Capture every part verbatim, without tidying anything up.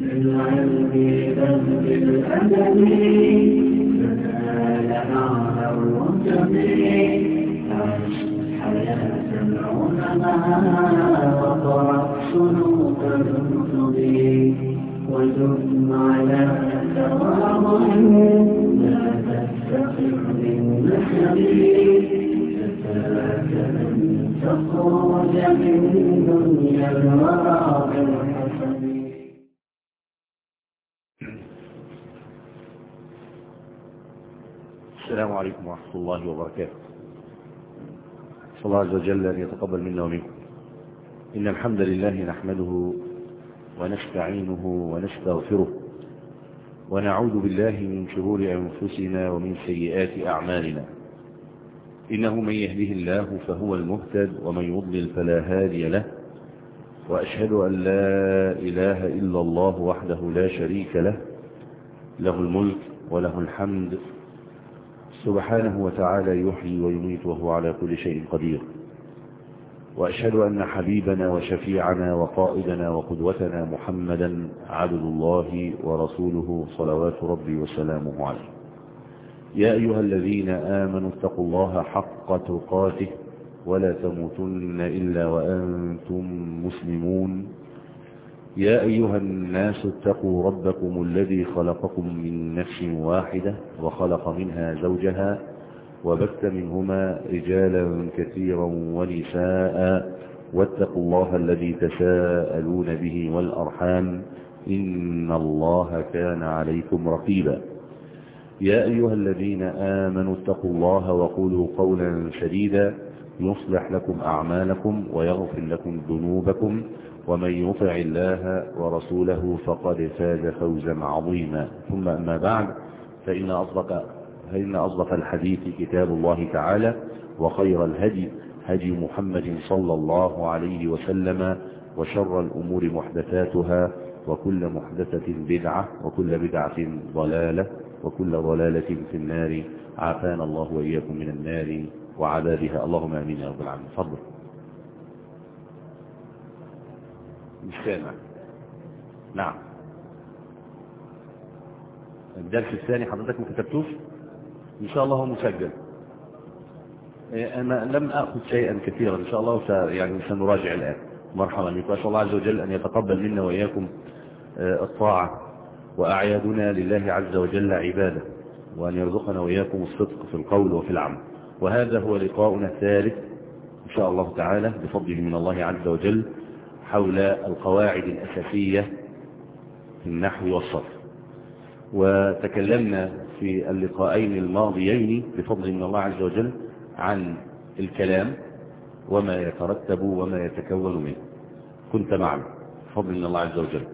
بالعلم بل بالأدب تنال أعلى الرتب عش حياة العلماء وقرأ سلوك الكتب وزد على تواضع لا تستقر بالنسب كفاك أن تخرج من دنيا الورى بالحسب. السلام عليكم ورحمة الله وبركاته. صلى الله عز وجل أن يتقبل منا ومنكم. إن الحمد لله نحمده ونستعينه ونستغفره ونعوذ بالله من شرور أنفسنا ومن سيئات أعمالنا. إنه من يهده الله فهو المهتد ومن يضلل فلا هادي له، وأشهد أن لا إله إلا الله وحده لا شريك له، له الملك وله الحمد سبحانه وتعالى يحيي ويميت وهو على كل شيء قدير. وأشهد أن حبيبنا وشفيعنا وقائدنا وقدوتنا محمدا عبد الله ورسوله صلوات ربي وسلامه عليه. يا أيها الذين آمنوا اتقوا الله حق تقاته ولا تموتن إلا وأنتم مسلمون. يا أيها الناس اتقوا ربكم الذي خلقكم من نفس واحدة وخلق منها زوجها وبث منهما رجالا كثيرا ونساء واتقوا الله الذي تساءلون به والأرحام إن الله كان عليكم رقيبا. يا أيها الذين آمنوا اتقوا الله وقولوا قولا سديدا يصلح لكم أعمالكم ويغفر لكم ذنوبكم، ومن يطع الله ورسوله فقد فاز فوزا عظيما. ثم أما بعد، فإن أصدق, فإن أصدق الحديث كتاب الله تعالى، وخير الهدي هدي محمد صلى الله عليه وسلم، وشر الأمور محدثاتها، وكل محدثة بدعة، وكل بدعة ضلالة، وكل ضلالة في النار. عافانا الله وإياكم من النار وعذابها، اللهم آمين يا رب العالمين. تفضل. مش سامع. نعم. الدرس الثاني حضرتك ما كتبتوش؟ إن شاء الله هو مسجل. أنا لم أخذ شيئا كثيرا إن شاء الله، يعني سنراجع الآن. مرحبا بكم. أسأل الله عز وجل أن يتقبل منا وإياكم الطاعة، وأعيادنا لله عز وجل عبادة، وأن يرزقنا وإياكم الصدق في القول وفي العمل. وهذا هو لقاؤنا الثالث إن شاء الله تعالى بفضل من الله عز وجل حول القواعد الأساسية في النحو والصرف. وتكلمنا في اللقاءين الماضيين بفضل من الله عز وجل عن الكلام وما يترتب وما يتكون منه. كنت معنا بفضل من الله عز وجل.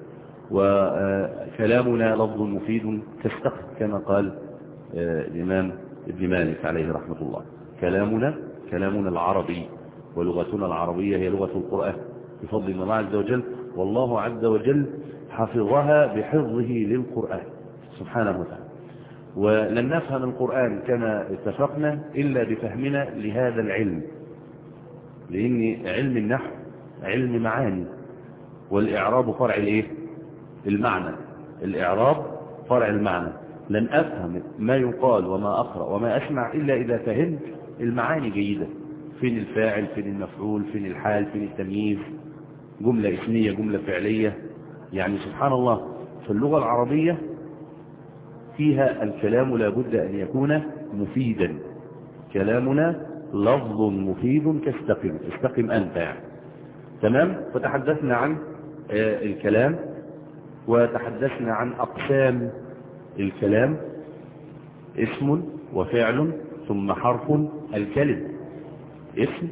وكلامنا لفظ مفيد كالسقف كما قال الإمام ابن مالك عليه رحمة الله. كلامنا كلامنا العربي، ولغتنا العربية هي لغة القرآن بفضل من الله عز وجل، والله عز وجل حفظها بحفظه للقرآن سبحانه وتعالى. ولن نفهم القرآن كما اتفقنا إلا بفهمنا لهذا العلم، لأن علم النحو علم معاني، والإعراب فرع الإيه؟ المعنى. الإعراب فرع المعنى. لن أفهم ما يقال وما أقرأ وما أسمع إلا إذا فهمت المعاني جيدة. فين الفاعل، فين المفعول، فين الحال، فين التمييز، جملة اسمية، جملة فعلية. يعني سبحان الله، في اللغة العربية فيها الكلام لابد أن يكون مفيدا. كلامنا لفظ مفيد كاستقم، استقم أنت يعني. تمام. فتحدثنا عن آه الكلام، وتحدثنا عن أقسام الكلام: اسم وفعل ثم حرف. الكلم اسم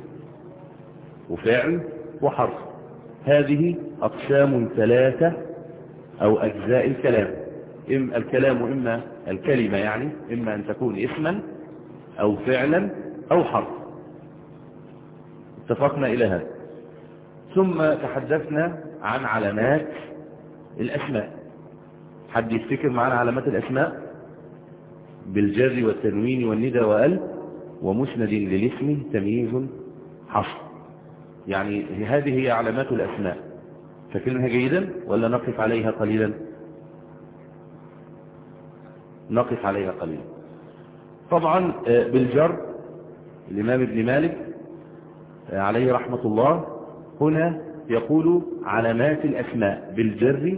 وفعل وحرف. هذه أقسام ثلاثة أو أجزاء الكلام. إما الكلام إما الكلمة، يعني إما أن تكون اسما أو فعلا أو حرف. اتفقنا إلى هذا. ثم تحدثنا عن علامات الأسماء. حد يفتكر معنا علامات الأسماء؟ بالجر والتنوين والندى وال ومسند للاسم تمييز حصر. يعني هذه هي علامات الأسماء. فاكرينها جيدا ولا نقف عليها قليلا؟ نقف عليها قليلا. طبعا بالجر الإمام ابن مالك عليه رحمة الله هنا يقول علامات الأسماء بالجر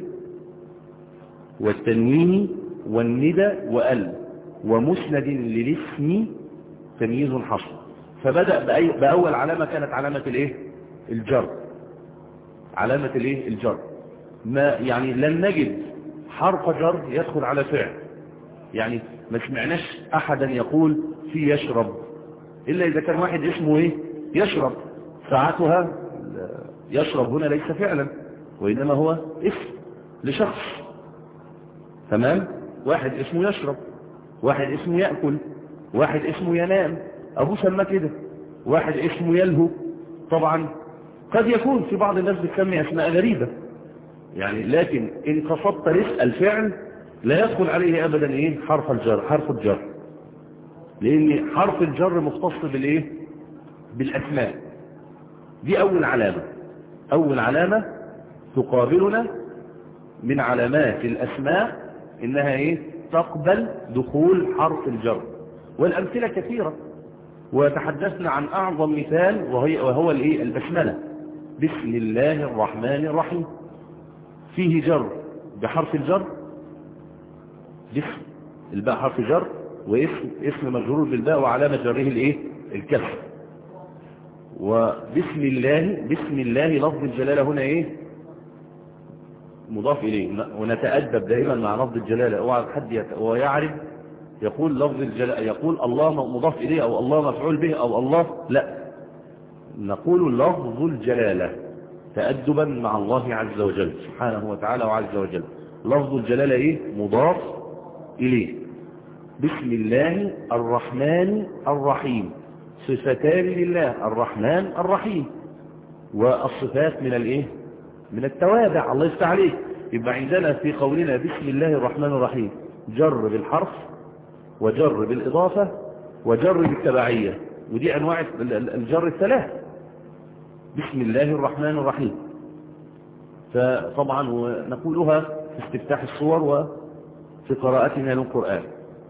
والتنوين والندى وال ومسند للاسم تمييز حصر. فبدأ بأول علامة كانت علامة الايه؟ الجر. علامة الايه؟ الجر. ما يعني لن نجد حرف جر يدخل على فعل، يعني ما سمعناش احدا يقول في يشرب الا اذا كان واحد اسمه ايه؟ يشرب. ساعتها يشرب هنا ليس فعلا وانما هو اسم لشخص. تمام؟ واحد اسمه يشرب، واحد اسمه يأكل، واحد اسمه ينام، ابوه سمى كده، واحد اسمه يلهو. طبعا قد يكون في بعض الناس بتسمي اسماء غريبة يعني، لكن ان قصدت الفعل لا يدخل عليه ابدا ايه؟ حرف الجر، حرف الجر، لان حرف الجر مختص بالايه؟ بالاسماء. دي اول علامة، اول علامة تقابلنا من علامات الاسماء انها ايه؟ تقبل دخول حرف الجر. والامثلة كثيرة، وتحدثنا عن اعظم مثال وهي وهو الايه؟ البسملة. بسم الله الرحمن الرحيم فيه جر بحرف الجر، بسم الباء حرف جر، واسم اسم مجرور بالباء وعلامة جره الايه؟ الكسر. وبسم الله، بسم الله لفظ الجلالة هنا ايه؟ مضاف اليه. ونتأدب دائما مع لفظ الجلالة، اوعى حد يت... ويعرف يقول لفظ الجلالة، يقول الله مضاف اليه او الله مفعول به او الله، لا، نقول لفظ الجلالة تأدبا مع الله عز وجل سبحانه وتعالى وعز وجل. لفظ الجلالة ايه؟ مضاف اليه. بسم الله الرحمن الرحيم، صفتان لله، الرحمن الرحيم، والصفات من الايه؟ من التوابع. الله يفتح عليك. يبقى عندنا في قولنا بسم الله الرحمن الرحيم جر بالحرف وجر بالإضافة وجر بالتبعية، ودي أنواع الجر الثلاث. بسم الله الرحمن الرحيم، فطبعا نقولها في استفتاح الصور وفي قراءتنا للقرآن.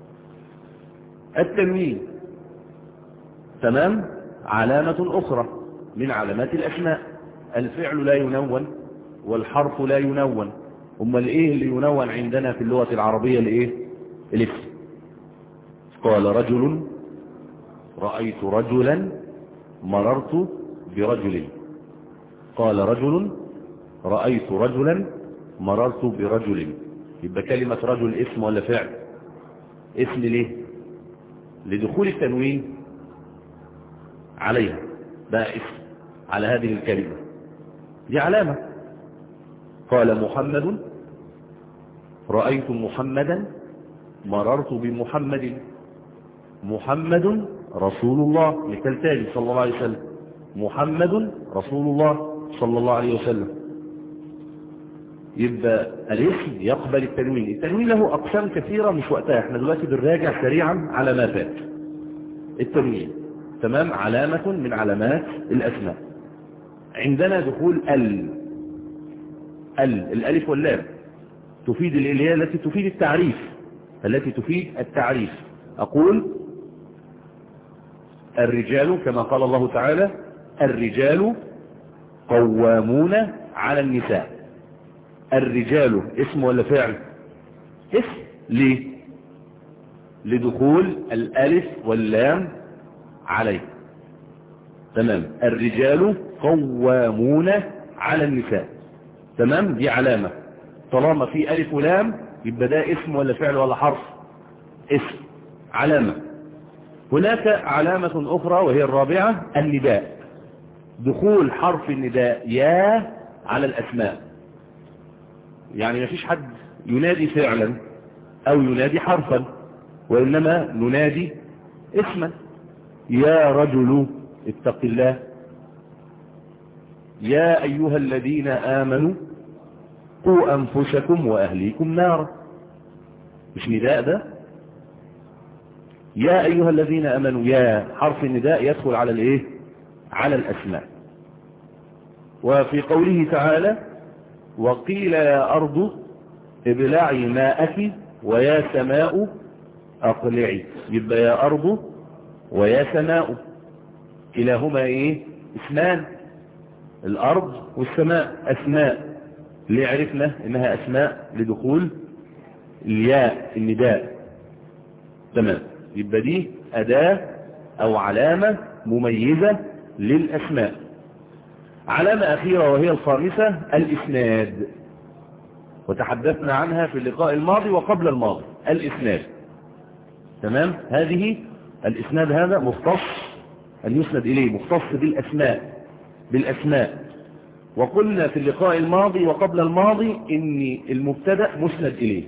التنوين تمام، علامة أخرى من علامات الأسماء. الفعل لا ينون والحرف لا ينون. أمال إيه اللي ينون عندنا في اللغة العربية؟ الإيه؟ الاسم. قال رجل، رأيت رجلا، مررت برجل. قال رجل، رأيت رجلا، مررت برجل. يبقى كلمة رجل اسم ولا فعل؟ اسم. ليه؟ لدخول التنوين عليها، بقى اسم على هذه الكلمة، دي علامة. قال محمد، رأيت محمدا، مررت بمحمد. محمد رسول الله، مثال تالي صلى الله عليه وسلم، محمد رسول الله صلى الله عليه وسلم. يبقى الاسم يقبل التنوين. التنوين له أقسام كثيرة مش وقتها، احنا دلوقتي بنراجع سريعا على ما فات. التنوين تمام، علامة من علامات الأسماء. عندنا دخول ال ال الألف واللام تفيد الإلية التي تفيد التعريف، التي تفيد التعريف. أقول الرجال كما قال الله تعالى الرجال قوامون على النساء. الرجال اسم ولا فعل؟ اسم. ليه؟ لدخول الألف واللام عليه. تمام، الرجال قوامون على النساء. تمام، دي علامة. طالما في ألف ولام يبقى ده اسم ولا فعل ولا حرف؟ اسم، علامة. هناك علامة أخرى وهي الرابعة، النداء. دخول حرف النداء يا على الأسماء. يعني ما فيش حد ينادي فعلا أو ينادي حرفا، وإنما ننادي اسما. يا رجل اتق الله، يا أيها الذين آمنوا قوا أنفسكم وأهليكم نارا. مش نداء ده؟ يا أيها الذين آمنوا، يا حرف النداء يدخل على الإيه؟ على الأسماء. وفي قوله تعالى وقيل يا أرض ابلعي ماءك ويا سماء أقلعي. يبقى يا أرض ويا سماء كلاهما ايه؟ اسمان. الأرض والسماء أسماء. ليه عرفنا إنها أسماء؟ لدخول الياء النداء. تمام. يبقى دي أداة أو علامة مميزة للأسماء. علامة أخيرة وهي الخامسة الإسناد، وتحدثنا عنها في اللقاء الماضي وقبل الماضي. الإسناد تمام. هذه الإسناد هذا مختص أن يسند إليه، مختص بالأسماء بالأسماء. وقلنا في اللقاء الماضي وقبل الماضي إن المبتدأ مسند إليه،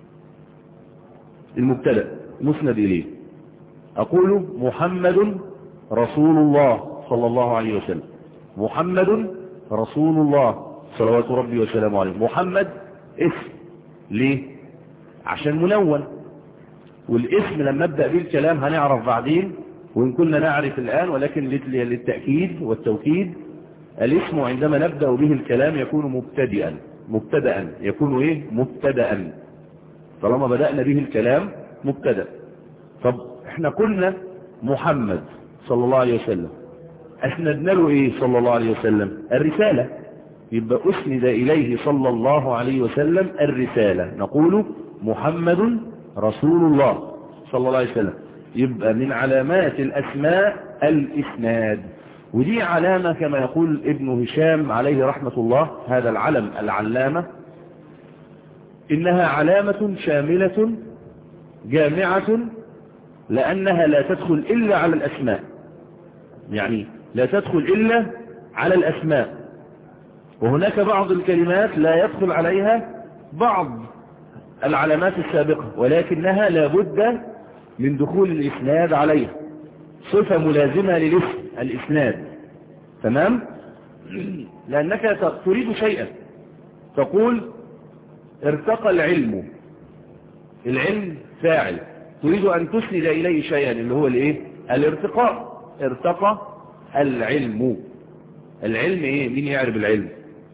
المبتدأ مسند إليه. أقول محمد رسول الله صلى الله عليه وسلم، محمد رسول الله صلوات ربي وسلامه عليه. محمد اسم، ليه؟ عشان منون، والاسم لما ابدأ به الكلام هنعرف بعدين وإن كنا نعرف الآن، ولكن للتأكيد والتوكيد الاسم عندما نبدأ به الكلام يكون مبتدئا مبتدأ يكون ايه؟ مبتدأ. طالما بدأنا به الكلام مبتدأ. طب احنا قلنا محمد صلى الله عليه وسلم، اسندنا له ايه صلى الله عليه وسلم؟ الرسالة. يبقى اسند اليه صلى الله عليه وسلم الرسالة. نقول محمد رسول الله صلى الله عليه وسلم. يبقى من علامات الاسماء الاسناد، ودي علامة كما يقول ابن هشام عليه رحمة الله، هذا العلم العلامة، إنها علامة شاملة جامعة، لأنها لا تدخل إلا على الأسماء، يعني لا تدخل إلا على الأسماء. وهناك بعض الكلمات لا يدخل عليها بعض العلامات السابقة، ولكنها لابد من دخول الإسناد عليها، صفة ملازمة للاسم الإسناد. تمام. لأنك تريد شيئا، تقول ارتقى العلم، العلم فاعل، تريد أن تسند إليه شيئا اللي هو الايه؟ الارتقاء. ارتقى العلم. العلم ايه؟ مين يعرف العلم؟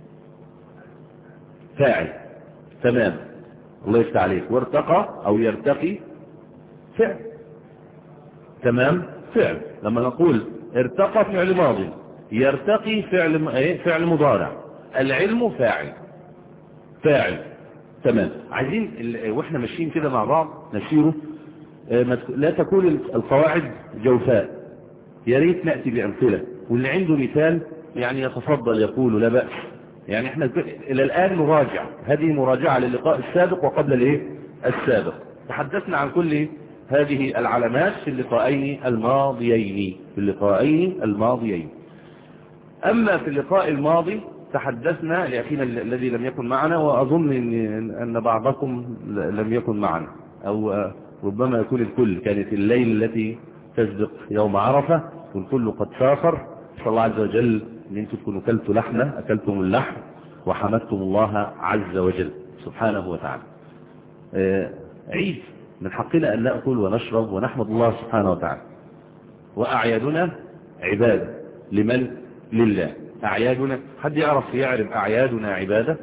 فاعل. تمام، الله يفتح عليك. وارتقى او يرتقي فعل. تمام، فعل. لما نقول ارتقى فعل ماضي، يرتقي فعل ايه؟ فعل مضارع. العلم فاعل فاعل. تمام. عايزين واحنا ماشيين كده مع بعض نسيره، لا تكون القواعد جوفاء، يا ريت نأتي بأمثلة، واللي عنده مثال يعني يتفضل يقول لا بأس. يعني احنا الى الآن نراجع، هذه مراجعة للقاء السابق وقبل الايه السابق. تحدثنا عن كل هذه العلامات في اللقاءين الماضيين في اللقاءين الماضيين. أما في اللقاء الماضي تحدثنا لأخينا الذي لم يكن معنا، وأظن أن بعضكم لم يكن معنا، أو ربما يكون الكل، كانت الليل التي تسبق يوم عرفة والكل قد سافر. صلى الله عز وجل أن أنتم تكونوا أكلتوا لحمة، أكلتم اللحم وحمدتم الله عز وجل سبحانه وتعالى. عيد، من حقنا أن نأكل ونشرب ونحمد الله سبحانه وتعالى. وأعيادنا عبادة لمن؟ لله. أعيادنا، حد يعرف يعرف أعيادنا عبادة؟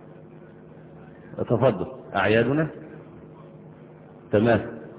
تفضل. أعيادنا تمام،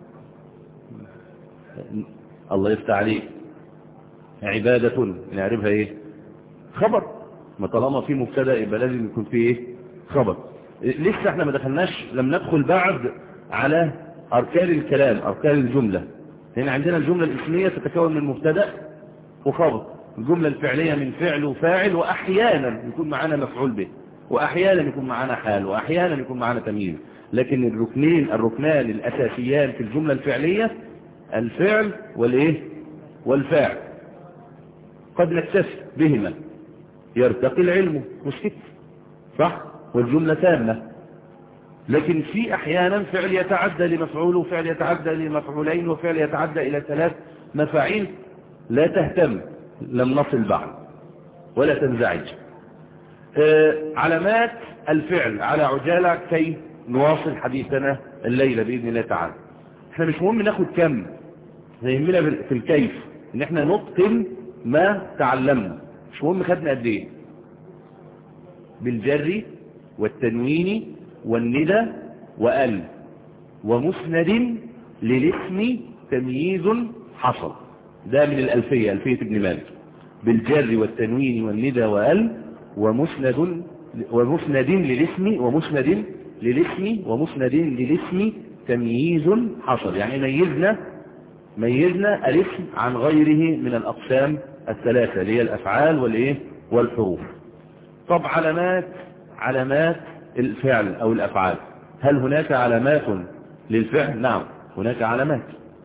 الله يفتح عليك. عبادة نعرفها ايه؟ خبر. ما طالما في مبتدا يبقى لازم يكون فيه ايه؟ خبر. لسه احنا ما دخلناش، لم ندخل بعد على أركان الكلام، أركان الجملة. هنا عندنا الجملة الاسمية تتكون من مبتدا وخبر، الجملة الفعلية من فعل وفاعل، وأحيانا يكون معنا مفعول به، وأحيانا يكون معنا حال، وأحيانا يكون معنا تمييز. لكن الركنين الركنان الأساسيان في الجملة الفعلية الفعل والإيه؟ والفاعل. قد نكتفي بهما، يرتقي العلم مسكت صح، والجملة تامة. لكن في أحيانا فعل يتعدى لمفعول، وفعل يتعدى لمفعولين، وفعل يتعدى إلى ثلاث مفاعيل. لا تهتم، لم نصل بعد ولا تنزعج. آه علامات الفعل على عجالة كي نواصل حديثنا الليلة بإذن الله تعالى. احنا مش مهم ناخد كم، يهمنا في الكيف ان احنا نتقن ما تعلمنا. مش مهم خدنا قد ايه، بالجري والتنوين والندى وأل ومسند للاسم تمييز حصل. ده من الألفية، ألفية ابن مالك. بالجر والتنوين والندى وأل ومسند ومسند للاسم ومسند للاسم ومسند للاسم تمييز حصل. يعني ميزنا ميزنا الاسم عن غيره من الأقسام الثلاثة اللي هي الأفعال والإيه والحروف. طب علامات علامات الفعل أو الأفعال، هل هناك علامات للفعل؟ نعم هناك علامات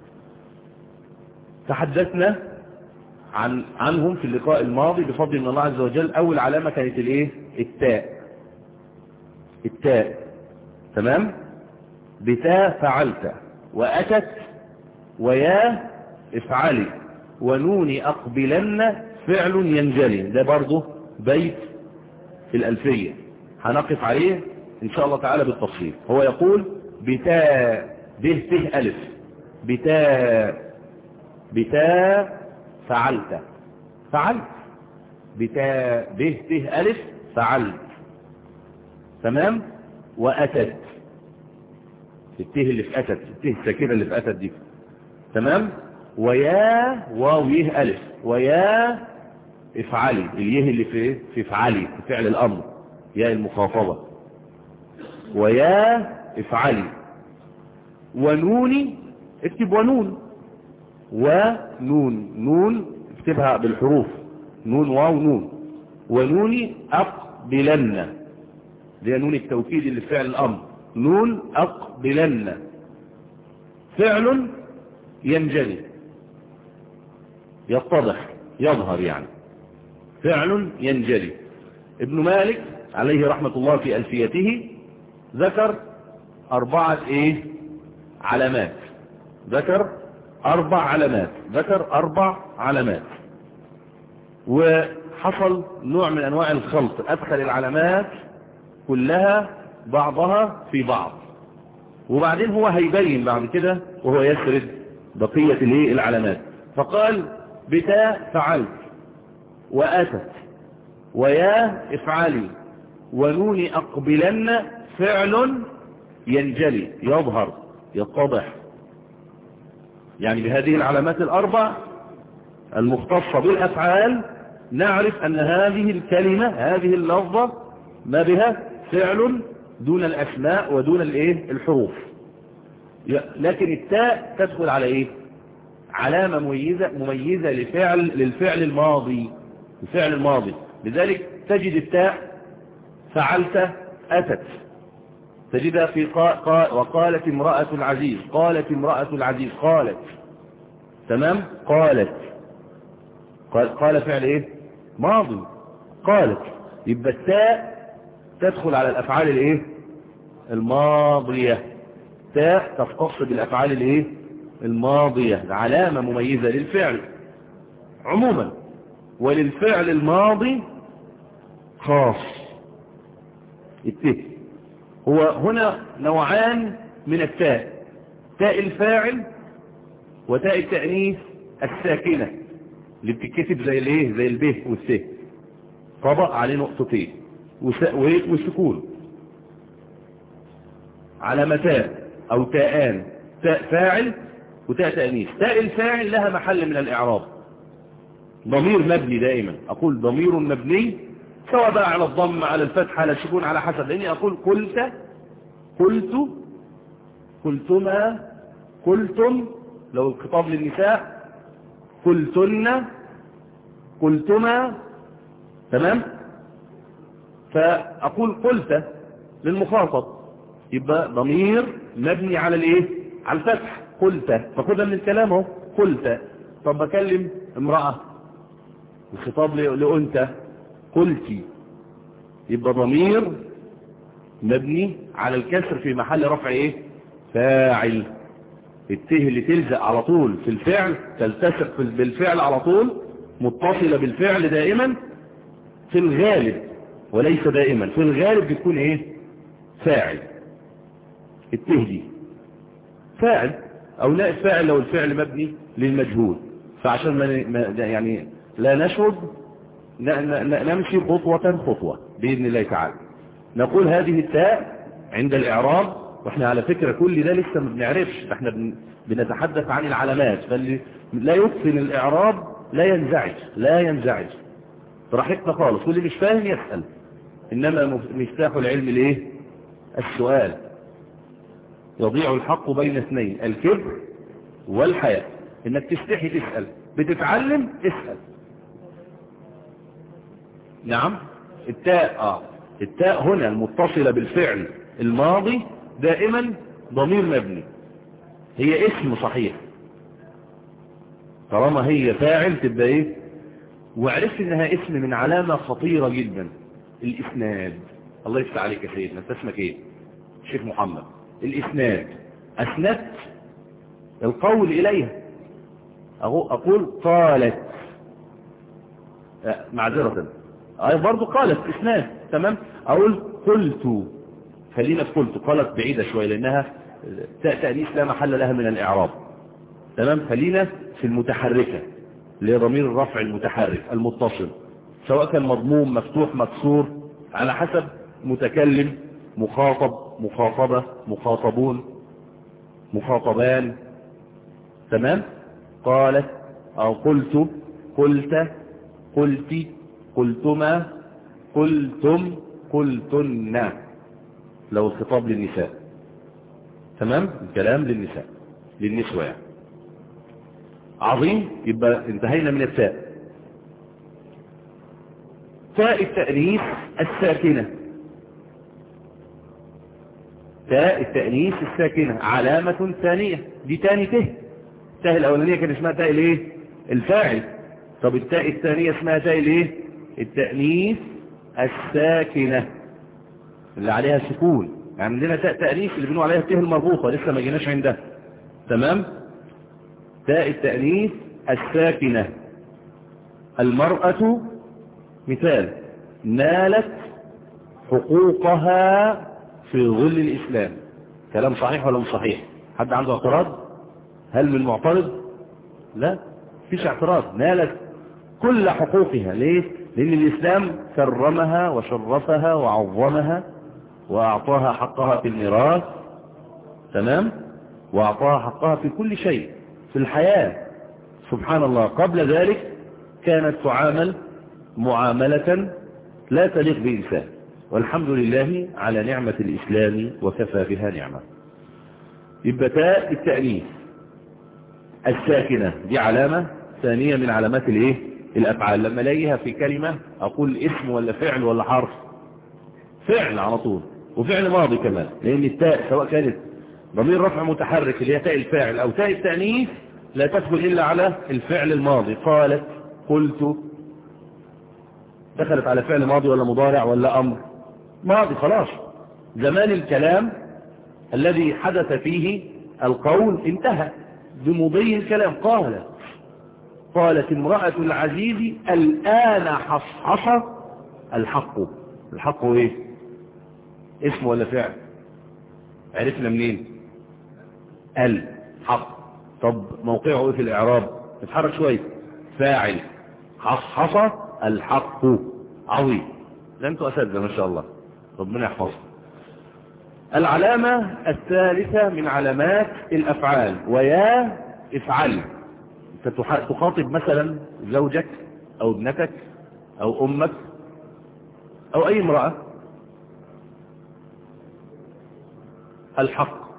تحدثنا عن عنهم في اللقاء الماضي بفضل من الله عز وجل. أول علامة كانت الايه التاء. التاء تمام. بتاء فعلت وأتت ويا افعلي ونون أقبلن فعل ينجلي. ده برضه بيت في الألفية هنقف عليه إن شاء الله تعالى بالتفصيل. هو يقول بتاء به ته ألف بتاء بتاء فعلت فعلت بتاء به ته ألف فعلت تمام. وأتت الته اللي في أتت الته الساكنة اللي في أتت دي تمام. ويا واويه ألف ويا افعلي اليه اللي في في افعلي في فعل الأمر يا المخاطبة ويا افعلي. ونوني اكتب ونون ونون نون اكتبها بالحروف نون واو نون. ونوني أقبلن دي نون التوكيد اللي في فعل الأمر نون أقبلن فعل ينجلي يتضح يظهر يعني فعل ينجلي. ابن مالك عليه رحمة الله في ألفيته ذكر أربعة إيه علامات ذكر أربع علامات ذكر أربع علامات. وحصل نوع من أنواع الخلط أدخل العلامات كلها بعضها في بعض وبعدين هو هيبين بعد كده وهو يسرد بقية الايه العلامات. فقال بتاء فعلت وأتت ويا افعلي ونون أقبلن فعل ينجلي يظهر يتضح. يعني بهذه العلامات الأربع المختصة بالأفعال نعرف أن هذه الكلمة هذه اللفظة ما بها فعل دون الأسماء ودون الايه الحروف. لكن التاء تدخل على ايه علامة مميزة مميزة لفعل للفعل الماضي الفعل الماضي. لذلك تجد التاء فعلت أتت تجدها في قا... قا... وقالت امرأة العزيز قالت امرأة العزيز قالت تمام. قالت قال, قال فعل ايه ماضي قالت. يبقى التاء تدخل على الافعال الايه الماضية. تاء تختص بالافعال الايه الماضية علامة مميزة للفعل عموما وللفعل الماضي خاص. التاء هو هنا نوعان من التاء تاء الفاعل وتاء التأنيث الساكنة اللي بتتكتب زي الايه زي الب والس طبق عليه نقطتين وسكون. علامتان او تاءان تاء فاعل وتاء تأنيث. تاء الفاعل لها محل من الإعراب ضمير مبني دائما أقول ضمير مبني سواء بقى على الضم على الفتح على السكون على حسب. لأني أقول قلت قلت قلتما قلتم لو الخطاب للنساء قلتن قلتما تمام. فأقول قلت للمخاطب يبقى ضمير مبني على الايه على الفتح قلت فخذها من الكلام اهو قلت. طب بكلم امرأة الخطاب لأنت قلتي يبقى ضمير مبني على الكسر في محل رفع ايه فاعل. الته اللي تلزق على طول في الفعل تلتصق بالفعل على طول متصلة بالفعل دائما في الغالب وليس دائما في الغالب بتكون ايه فاعل. الته دي فاعل او نائب فاعل لو الفعل مبني للمجهول. فعشان ما يعني لا نشرب نمشي خطوة خطوة بإذن الله تعالى. نقول هذه التاء عند الإعراب، واحنا على فكرة كل ده لسه ما بنعرفش، احنا بن... بنتحدث عن العلامات، فاللي لا يتقن الإعراب لا ينزعج لا ينزعج براحتنا خالص، واللي مش فاهم يسأل، إنما مفتاح العلم ليه؟ السؤال. يضيع الحق بين اثنين، الكبر والحياء، انك تستحي تسأل، بتتعلم اسأل. نعم. التاء اه التاء هنا المتصلة بالفعل الماضي دائما ضمير مبني، هي اسم صحيح، طالما هي فاعل تبقى ايه. وعرفت انها اسم من علامة خطيرة جدا، الاسناد. الله يفتح عليك يا سيدنا، انت اسمك ايه؟ شيخ محمد. الاسناد، اسندت القول اليها، اقول قالت معذرة، اي برضو قالت اسناد، تمام. اقول قلت، خلينا في قلت، قالت بعيدة شوية لانها تاء تأنيث لا محل لها من الاعراب، تمام. خلينا في المتحركة اللي هي ضمير الرفع المتحرك المتصل، سواء كان مضموم مفتوح مكسور على حسب متكلم، مخاطب مخاطبة مخاطبون مخاطبان، تمام. قالت او قلت قلت قلت قلتما قلتم قلتن، لو الخطاب للنساء، تمام. الكلام للنساء للنسوة يعني. عظيم. يبقى انتهينا من التاء. تاء التأنيث الساكنة، تاء التأنيث الساكنة علامة ثانية، دي تاني ته. التاء الأولانية كان اسمها تاء الايه؟ الفاعل. طب التاء الثانية اسمها تاء الايه؟ التأنيث الساكنة اللي عليها سكون. يعني عندنا تاء تأنيث اللي بنقول عليها الته المربوطة، لسه ما جيناش عندها، تمام. تاء التأنيث الساكنة. المرأة مثال، نالت حقوقها في ظل الإسلام. كلام صحيح ولا مش صحيح؟ حد عنده اعتراض؟ هل من معترض؟ لا فيش اعتراض. نالت كل حقوقها. ليه؟ لأن الإسلام كرمها وشرفها وعظمها وأعطاها حقها في الميراث، تمام، وأعطاها حقها في كل شيء في الحياة. سبحان الله. قبل ذلك كانت تعامل معاملة لا تليق بإنسان، والحمد لله على نعمة الإسلام وكفى بها نعمة. يبقى تاء التأنيث الساكنة دي علامة ثانية من علامات الايه؟ الأفعال. لما الاقيها في كلمة أقول اسم ولا فعل ولا حرف؟ فعل على طول، وفعل ماضي كمان، لأن التاء سواء كانت ضمير رفع متحرك اللي هي تاء الفاعل أو تاء التأنيث لا تدخل إلا على الفعل الماضي. قالت، قلت، دخلت على فعل ماضي ولا مضارع ولا أمر؟ ماضي خلاص. زمان الكلام الذي حدث فيه القول انتهى بمضي الكلام. قالت قالت امرأة العزيز الآن حصحص الحق. الحق ايه؟ اسم ولا فعل؟ عرفنا منين؟ الحق. طب موقعه ايه في الإعراب؟ اتحرك شوية. فاعل. حصحص الحق. عظيم. ده انتوا أساتذة ما شاء الله، ربنا يحفظكم. العلامة الثالثة من علامات الأفعال، ويا افعل. انت تخاطب مثلا زوجك او ابنتك او امك او اي امرأة. الحق.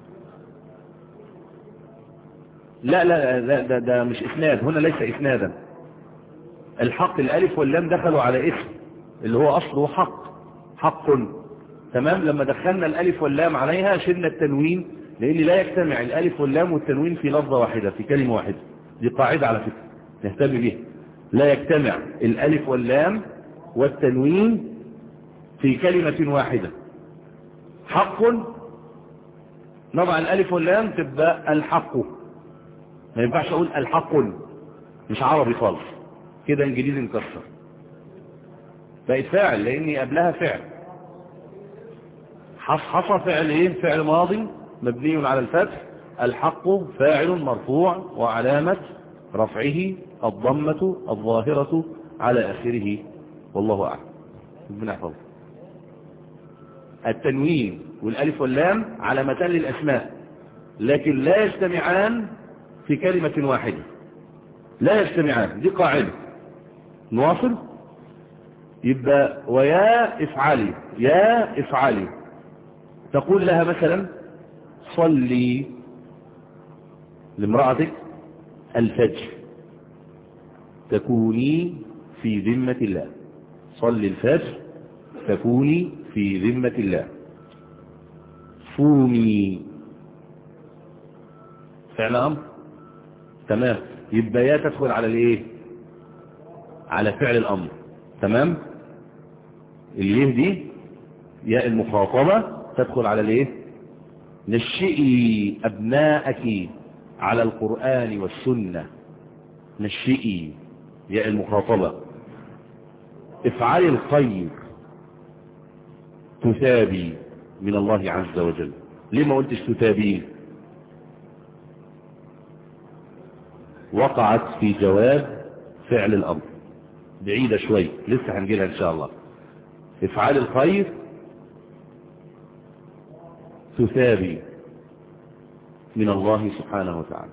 لا لا ده, ده, ده مش اسناد، هنا ليس اسنادا. الحق الالف واللام دخلوا على اسم اللي هو اصله حق، حق، تمام. لما دخلنا الالف واللام عليها شلنا التنوين، لان لا يجتمع الالف واللام والتنوين في لفظة واحدة في كلمة واحدة. دي قاعدة على فكرة نهتم بيها، لا يجتمع الالف واللام والتنوين في كلمة واحدة. حق نضع الالف واللام تبقى الحق، ما ينفعش اقول الحق، مش عربي خالص كده، انجليزي مكسر. بقت فاعل لاني قبلها فعل. حصحص فعل ايه؟ فعل ماضي مبني على الفتح. الحق فاعل مرفوع وعلامة رفعه الضمة الظاهرة على آخره، والله أعلم. ربنا يحفظه. التنوين والالف واللام علامتان للاسماء، لكن لا يجتمعان في كلمة واحدة، لا يجتمعان، دي قاعدة. نواصل. يبقى ويا افعلي، يا افعلي، تقول لها مثلا صلي لامرأتك الفجر تكوني في ذمة الله، صلي الفجر تكوني في ذمة الله. صومي فعل امر، تمام، يبقى يا تدخل على الايه؟ على فعل الامر، تمام. اليه دي ياء المخاطبة تدخل على الايه؟ نشئي ابناءك على القرآن والسنة، نشئي ياء المخاطبة. افعلي الخير تثابي من الله عز وجل. ليه ما قلتش تثابي؟ وقعت في جواب فعل الامر، بعيدة شوي لسه هنجيلها ان شاء الله. افعلي الخير تثابي من الله سبحانه وتعالى.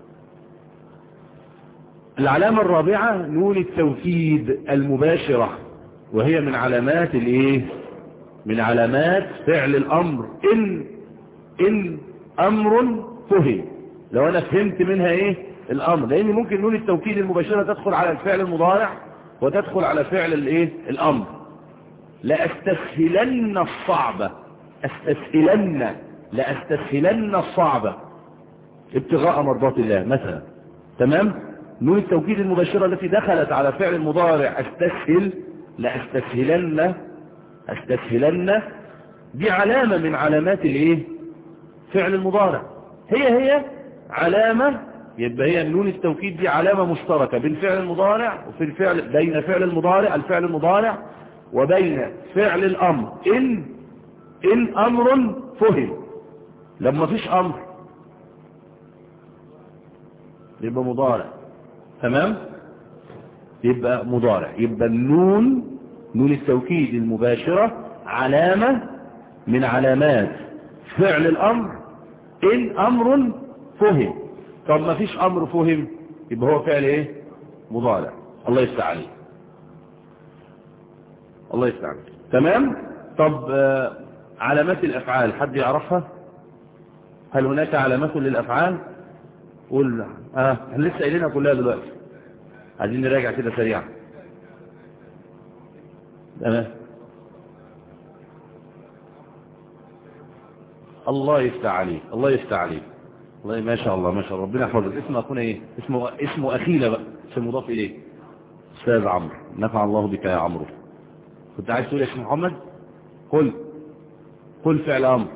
العلامة الرابعة نون التوكيد المباشرة، وهي من علامات الايه؟ من علامات فعل الامر. ان ان امر فهم، لو انا فهمت منها ايه؟ الامر، لان ممكن نون التوكيد المباشرة تدخل على الفعل المضارع وتدخل على فعل الايه؟ الامر. لأستسهلن الصعبة، استسهلن، لأستسهلن الصعبة ابتغاء مرضات الله مثلا، تمام. نون التوكيد المباشرة التي دخلت على فعل المضارع استسهل، لأستسهلن، استسهلن، دي علامة من علامات الايه؟ فعل المضارع. هي هي علامة، يبقى هي نون التوكيد دي علامة مشتركة بين فعل المضارع وفي الفعل، بين فعل المضارع الفعل المضارع وبين فعل الامر. ان ان امر فهم، لما فيش امر يبقى مضارع، تمام، يبقى مضارع. يبقى النون، نون التوكيد المباشرة علامة من علامات فعل الامر. ان امر فهم، طب ما فيش امر فهم يبقى هو فعل ايه؟ مضارع. الله يستعان، الله يستعان، تمام. طب آه علامات الافعال حد يعرفها؟ هل هناك علامات للافعال؟ قول. اه احنا لسه قايلينها كلها دلوقتي، عايزين نراجع كده سريعا. تمام، الله يفتح عليك، الله يفتح عليك، والله ما شاء الله ما شاء الله، ربنا يحفظك. اسم اخونا ايه؟ اسمه اسمه اخينا بقى، اسم مضاف اليه، استاذ عمرو، نفع الله بك يا عمرو. كنت عايز تقول يا شيخ محمد؟ قل قل فعل امر،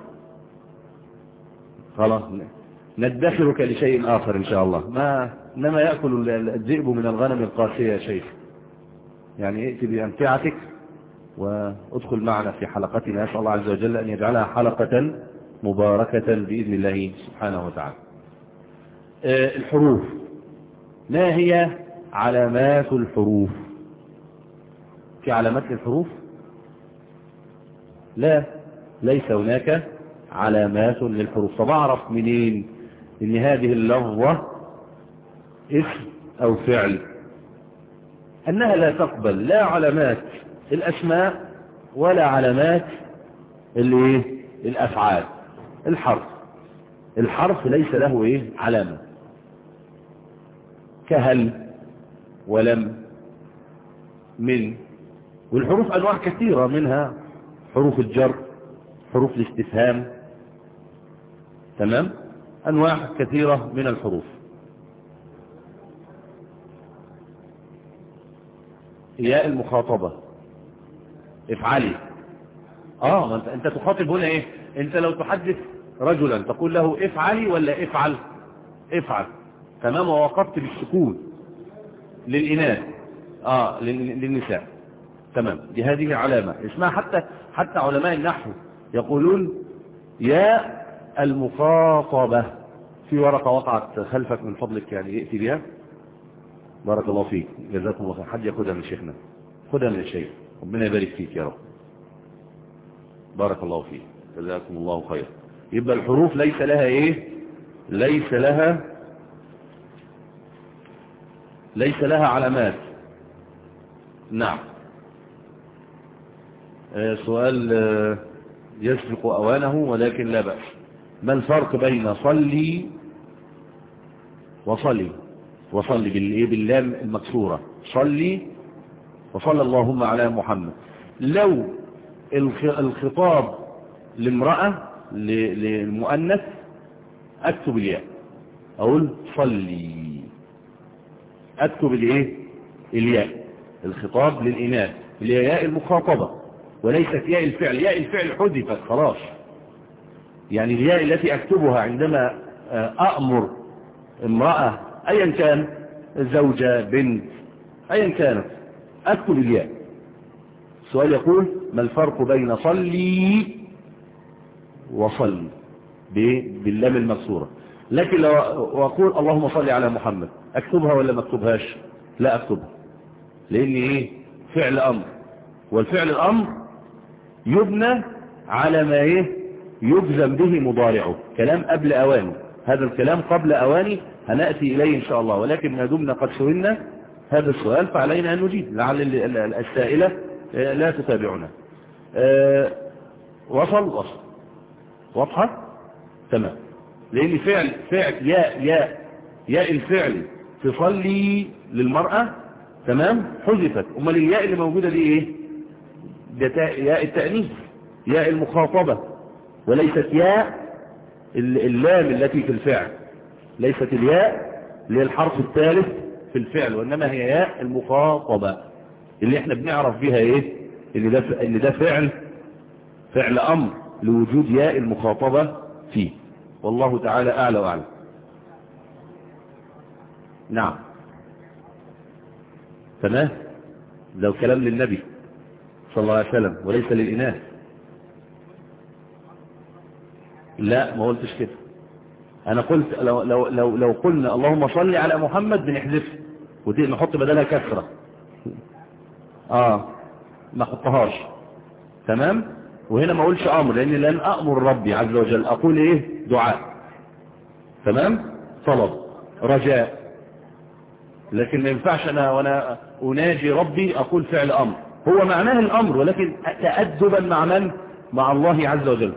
خلاص ندخرك لشيء اخر ان شاء الله. ما انما ياكل الذئب من الغنم القاسيه يا شيخ. يعني ائت بامتعتك وادخل معنا في حلقتنا، نسال الله عز وجل ان يجعلها حلقه مباركه باذن الله سبحانه وتعالى. أه الحروف، ما هي علامات الحروف؟ في علامات للحروف؟ لا، ليس هناك علامات للحروف. طب اعرف منين ان هذه اللفظة اسم او فعل؟ انها لا تقبل لا علامات الاسماء ولا علامات الايه؟ الافعال. الحرف، الحرف ليس له ايه؟ علامة، كهل ولم من. والحروف انواع كثيرة، منها حروف الجر، حروف الاستفهام، تمام، انواع كثيرة من الحروف. ياء المخاطبة افعلي. اه ما انت, انت تخاطب هنا ايه؟ انت لو تحدث رجلا تقول له افعلي ولا افعل؟ افعل، تمام، ووقفت بالسكون للإناث، اه للنساء، تمام. دي هذه علامة اسمها، حتى حتى علماء النحو يقولون يا المخاطبة. في ورقة وقعت خلفك من فضلك، يعني ائتي بها، بارك الله فيك، جزاكم الله خير. حد ياخدها من شيخنا، خدها من الشيخ، ربنا يبارك فيك يا رب، بارك الله فيك. جزاكم الله خير. يبقى الحروف ليس لها ايه ليس لها ليس لها علامات. نعم. آه سؤال آه يسبق اوانه ولكن لا بأس. ما الفرق بين صلي وصلي وصلي بالايه باللام المكسورة؟ صلي وصلى اللهم على محمد. لو الخطاب لامرأة للمؤنث اكتب الياء، اقول صلي، اكتب الايه الياء. الخطاب للإناث اللي هي ياء المخاطبة وليست ياء الفعل. ياء الفعل حذفت خلاص، يعني الياء التي اكتبها عندما أأمر امرأة ايا كان، زوجة بنت ايا كانت، اكتب الياء. السؤال يقول ما الفرق بين صلي وصلي باللام المكسورة؟ لكن لو اقول اللهم صل على محمد اكتبها ولا ما اكتبهاش؟ لا اكتبها، لان ايه فعل امر، والفعل الامر يبنى على ما ايه يجزم به مضارعه. كلام قبل اواني، هذا الكلام قبل اواني هنأتي اليه ان شاء الله، ولكن ما دمنا قد سئلنا هذا السؤال فعلينا ان نجيب، لعل السائلة لا تتابعنا. أه وصل وصل واضحة تمام، لان فعل فعل ياء ياء ياء الفعل تصلي للمرأة تمام حذفت. امال الياء اللي موجودة دي ايه؟ ده ياء التأنيث، ياء المخاطبة، وليست ياء اللام التي في الفعل، ليست الياء اللي هي الحرف الثالث في الفعل، وانما هي ياء المخاطبة اللي احنا بنعرف بها ايه اللي ده اللي ده فعل فعل امر لوجود ياء المخاطبة فيه. والله تعالى اعلى واعلم. نعم تمام، لو كلام للنبي صلى الله عليه وسلم وليس للإناث. لا ما قلتش كده، انا قلت لو لو لو, لو قلنا اللهم صل على محمد بنحذفها ونحط بدلها كسرة، اه ما احطهاش تمام. وهنا ما اقولش امر، لان لن امر ربي عز وجل، اقول ايه دعاء تمام، طلب رجاء. لكن ما ينفعش انا وانا اناجي ربي اقول فعل امر، هو معناه الامر ولكن تأدبا مع من؟ مع الله عز وجل.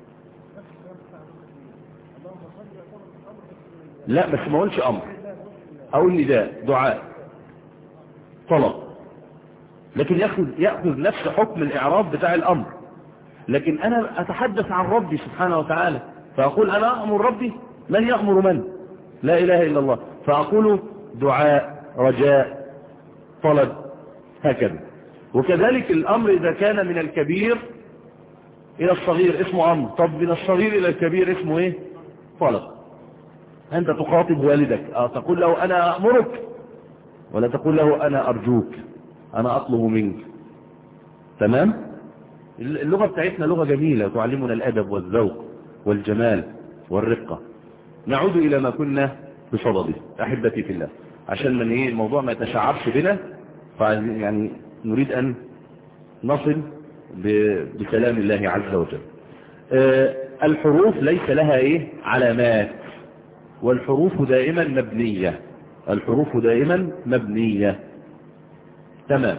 لا بس ما اقولش امر، اقول نداء دعاء طلب، لكن ياخذ ياخذ نفس حكم الاعراب بتاع الامر. لكن انا اتحدث عن ربي سبحانه وتعالى فاقول انا امر ربي، من يامر من؟ لا اله الا الله، فاقول دعاء رجاء طلب هكذا. وكذلك الامر اذا كان من الكبير الى الصغير اسمه امر، طب من الصغير الى الكبير اسمه ايه؟ طلب. انت تخاطب والدك اه تقول له انا امرك، ولا تقول له انا ارجوك، انا اطلب منك. تمام. اللغة بتاعتنا لغة جميلة تعلمنا الادب والذوق والجمال والرقة. نعود الى ما كنا بصدده احبتي في الله، عشان من ايه الموضوع ما يتشعبش بنا، يعني نريد ان نصل بكلام الله عز وجل. أه الحروف ليس لها ايه علامات، والحروف دائما مبنية، الحروف دائما مبنية. تمام.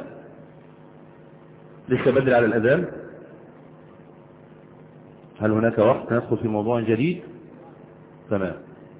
لسه بدري على الأذان، هل هناك وقت ندخل في موضوع جديد؟ تمام.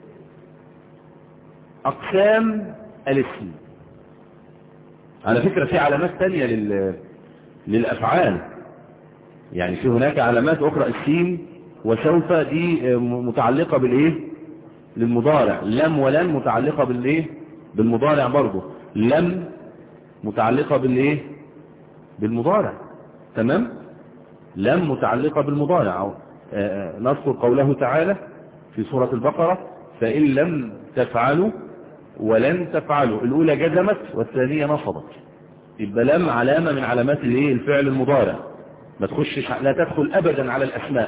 أقسام الاسم، على فكرة في علامات تانية لل... للأفعال، يعني في هناك علامات أخرى، السين وسوف دي متعلقة بالإيه؟ للمضارع. لم ولن متعلقة بالإيه؟ بالمضارع برضه. لم متعلقة بالإيه؟ بالمضارع. تمام؟ لم متعلقة بالمضارع. نذكر قوله تعالى في سورة البقرة فإن لم تفعلوا ولن تفعلوا، الأولى جزمت والثانية نصبت، يبقى لم علامة من علامات الايه؟ الفعل المضارع. ما تخشش، لا تدخل أبدا على الأسماء،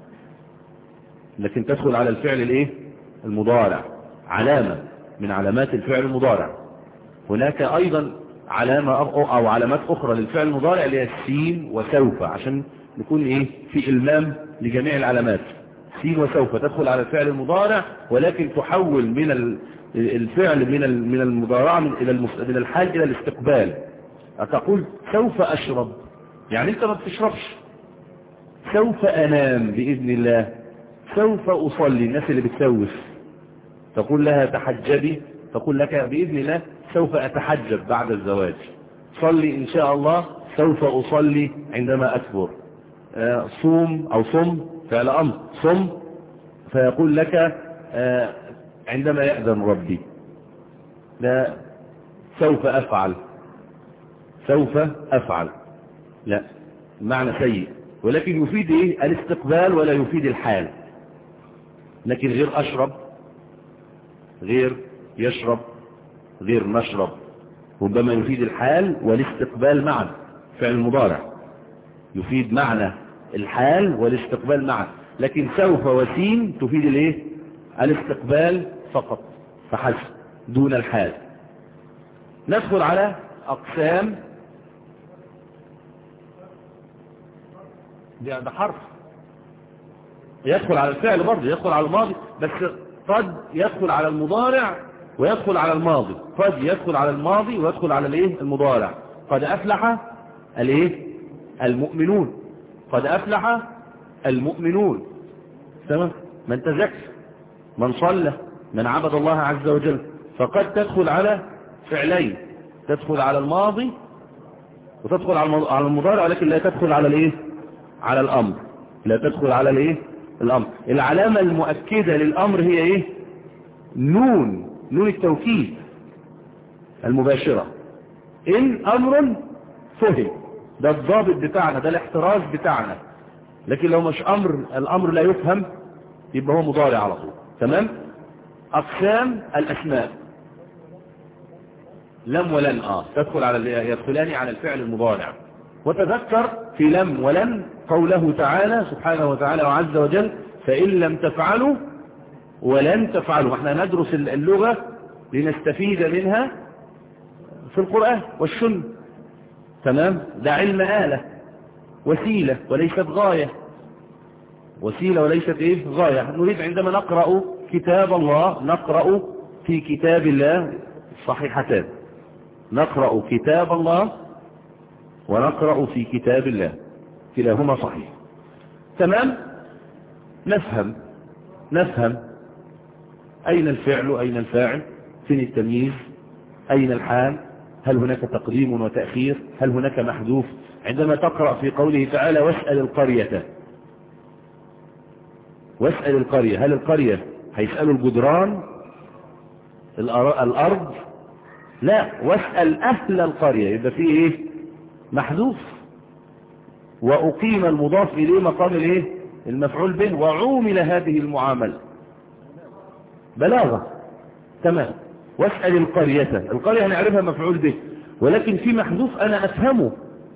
لكن تدخل على الفعل الايه؟ المضارع، علامة من علامات الفعل المضارع. هناك أيضا علامة أو علامات أخرى للفعل المضارع اللي هي السين وسوف، عشان نكون ايه في المام لجميع العلامات. سين وسوف تدخل على الفعل المضارع، ولكن تحول من الفعل من من المضارعة الى من الحال الى الاستقبال. تقول سوف اشرب، يعني انت ما بتشربش. سوف انام باذن الله. سوف اصلي، الناس اللي بتسوف تقول لها تحجبي، تقول لك باذن الله سوف اتحجب بعد الزواج. صلي ان شاء الله، سوف اصلي عندما اكبر. آه صوم او صم فعل امر، صم، فيقول لك آه عندما يأذن ربي. لا، سوف افعل، سوف افعل، لا، معنى سيء، ولكن يفيد ايه الاستقبال ولا يفيد الحال. لكن غير اشرب، غير يشرب، غير نشرب، ربما يفيد الحال والاستقبال معا. فعل المضارع يفيد معنى الحال والاستقبال معا، لكن سوف وسين تفيد الايه الاستقبال فقط فحسب دون الحال. ندخل على اقسام. ده حرف يدخل على الفعل برضه، يدخل على الماضي، بس قد يدخل على المضارع ويدخل على الماضي، قد يدخل على الماضي ويدخل على الايه المضارع. قد افلح الايه المؤمنون، قد افلح المؤمنون، تمام، من تزكى، من صلى، من عبد الله عز وجل. فقد تدخل على فعلين، تدخل على الماضي وتدخل على المضارع، ولكن لا تدخل على الايه على الامر، لا تدخل على الايه الامر. العلامة المؤكدة للامر هي ايه؟ نون، نون التوكيد المباشرة. ان امر فهم، ده الضابط بتاعنا، ده الاحتراز بتاعنا. لكن لو مش امر، الامر لا يفهم، يبقى هو مضارع على طول. تمام. اقسام الاسماء، لم ولن اه تدخل على يدخلان على الفعل المضارع. وتذكر في لم ولن قوله تعالى سبحانه وتعالى وعز وجل: فإن لم تفعلوا ولن تفعلوا. احنا ندرس اللغة لنستفيد منها في القرآن والسنة. تمام. ده علم آلة، وسيلة وليست غاية، وسيلة وليست ايه غاية. نريد عندما نقرأ كتاب الله نقرأ في كتاب الله صحيحتان، نقرأ كتاب الله ونقرأ في كتاب الله، كلاهما صحيح. تمام. نفهم نفهم أين الفعل أين الفاعل، فين التمييز، أين الحال، هل هناك تقديم وتأخير، هل هناك محذوف. عندما تقرأ في قوله تعالى: واسأل القرية، واسأل القرية، هل القرية هيسألوا الجدران الأرض؟ لا، واسأل أهل القرية، يبقى فيه ايه محذوف. وأقيم المضاف إليه مقام الايه المفعول به، وعومل هذه المعاملة بلاغة. تمام. واسأل القرية، القرية هنعرفها مفعول به، ولكن في محذوف أنا أفهمه.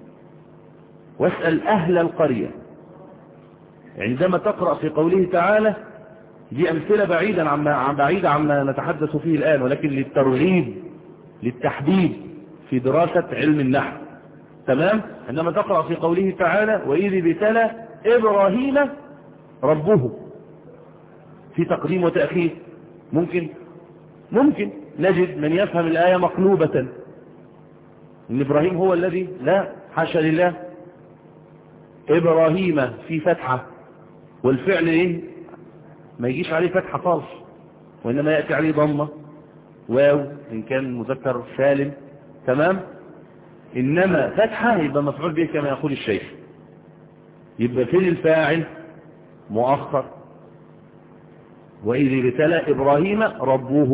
واسأل أهل القرية. عندما تقرأ في قوله تعالى، دي أمثلة بعيدا عما بعيدة عما نتحدث فيه الآن، ولكن للترغيب للتحديد في دراسة علم النحو. تمام. عندما تقرأ في قوله تعالى: وإذ ابتلى إبراهيم ربه، في تقديم وتأخير. ممكن ممكن نجد من يفهم الآية مقلوبة، إن إبراهيم هو الذي، لا، حاشا لله، إبراهيم في فتحة، والفعل إيه ما يجيش عليه فتحة خالص، وإنما يأتي عليه ضمة، واو إن كان مذكر سالم. تمام. إنما فتحة يبقى مفعول به كما يقول الشيخ. يبقى فين الفاعل؟ مؤخر. وإذ ابتلى إبراهيم ربه،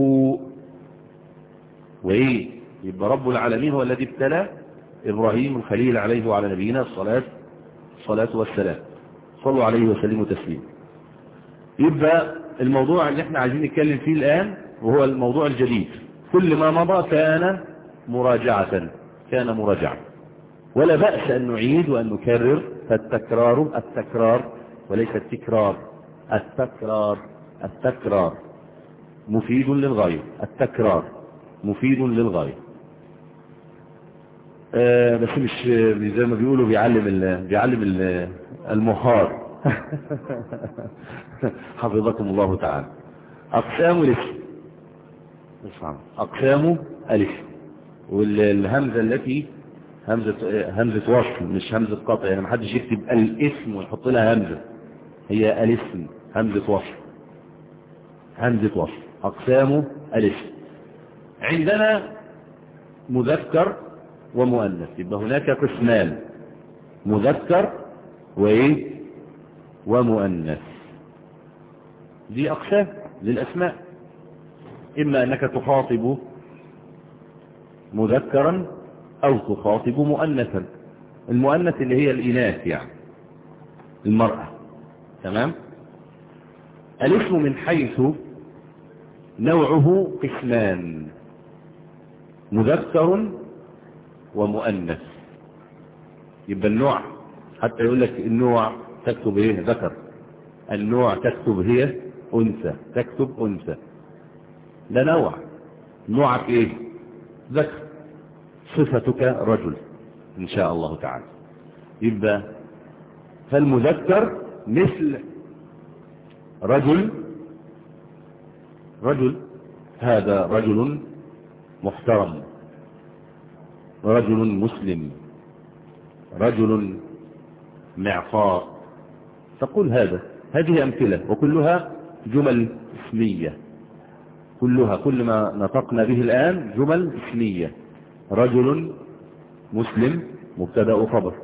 وإيه يبقى رب العالمين هو الذي ابتلى إبراهيم الخليل عليه وعلى نبينا الصلاة الصلاة والسلام. صلوا عليه وسلموا تسليما. يبقى الموضوع اللي احنا عايزين نتكلم فيه الآن وهو الموضوع الجديد. كل ما مضى كان مراجعة، كان مراجعة، ولا بأس أن نعيد وأن نكرر. فالتكرار التكرار وليس التكرار، التكرار التكرار مفيد للغاية، التكرار مفيد للغاية. آه بس مش زي ما بيقولوا بيعلم ال بيعلم ال المهار. حفظكم الله تعالى. أقسام الاسم، أقسام الاسم، والهمزة التي همزة همزة وصل مش همزة قطع، يعني ما حدش يكتب الاسم ويحط لها همزة، هي الاسم همزة وصل، همزة وصل. أقسام الاسم عندنا مذكر ومؤنث، يبقى هناك قسمان، مذكر وايه ومؤنث. دي أقسام للأسماء، إما أنك تخاطب مذكرا أو تخاطب مؤنثا. المؤنث اللي هي الإناث يعني المرأة. تمام. الاسم من حيث نوعه قسمان، مذكر ومؤنث. يبقى النوع حتى يقول لك النوع تكتب ايه ذكر، النوع تكتب هي أنثى، تكتب أنثى، ده نوع. نوعك ايه؟ ذكر. صفتك رجل ان شاء الله تعالى. يبقى فالمذكر مثل رجل، رجل هذا رجل محترم، رجل مسلم، رجل معصاء، تقول هذا. هذه أمثلة وكلها جمل اسمية، كلها كل ما نطقنا به الآن جمل اسمية. رجل مسلم مبتدأ وخبر،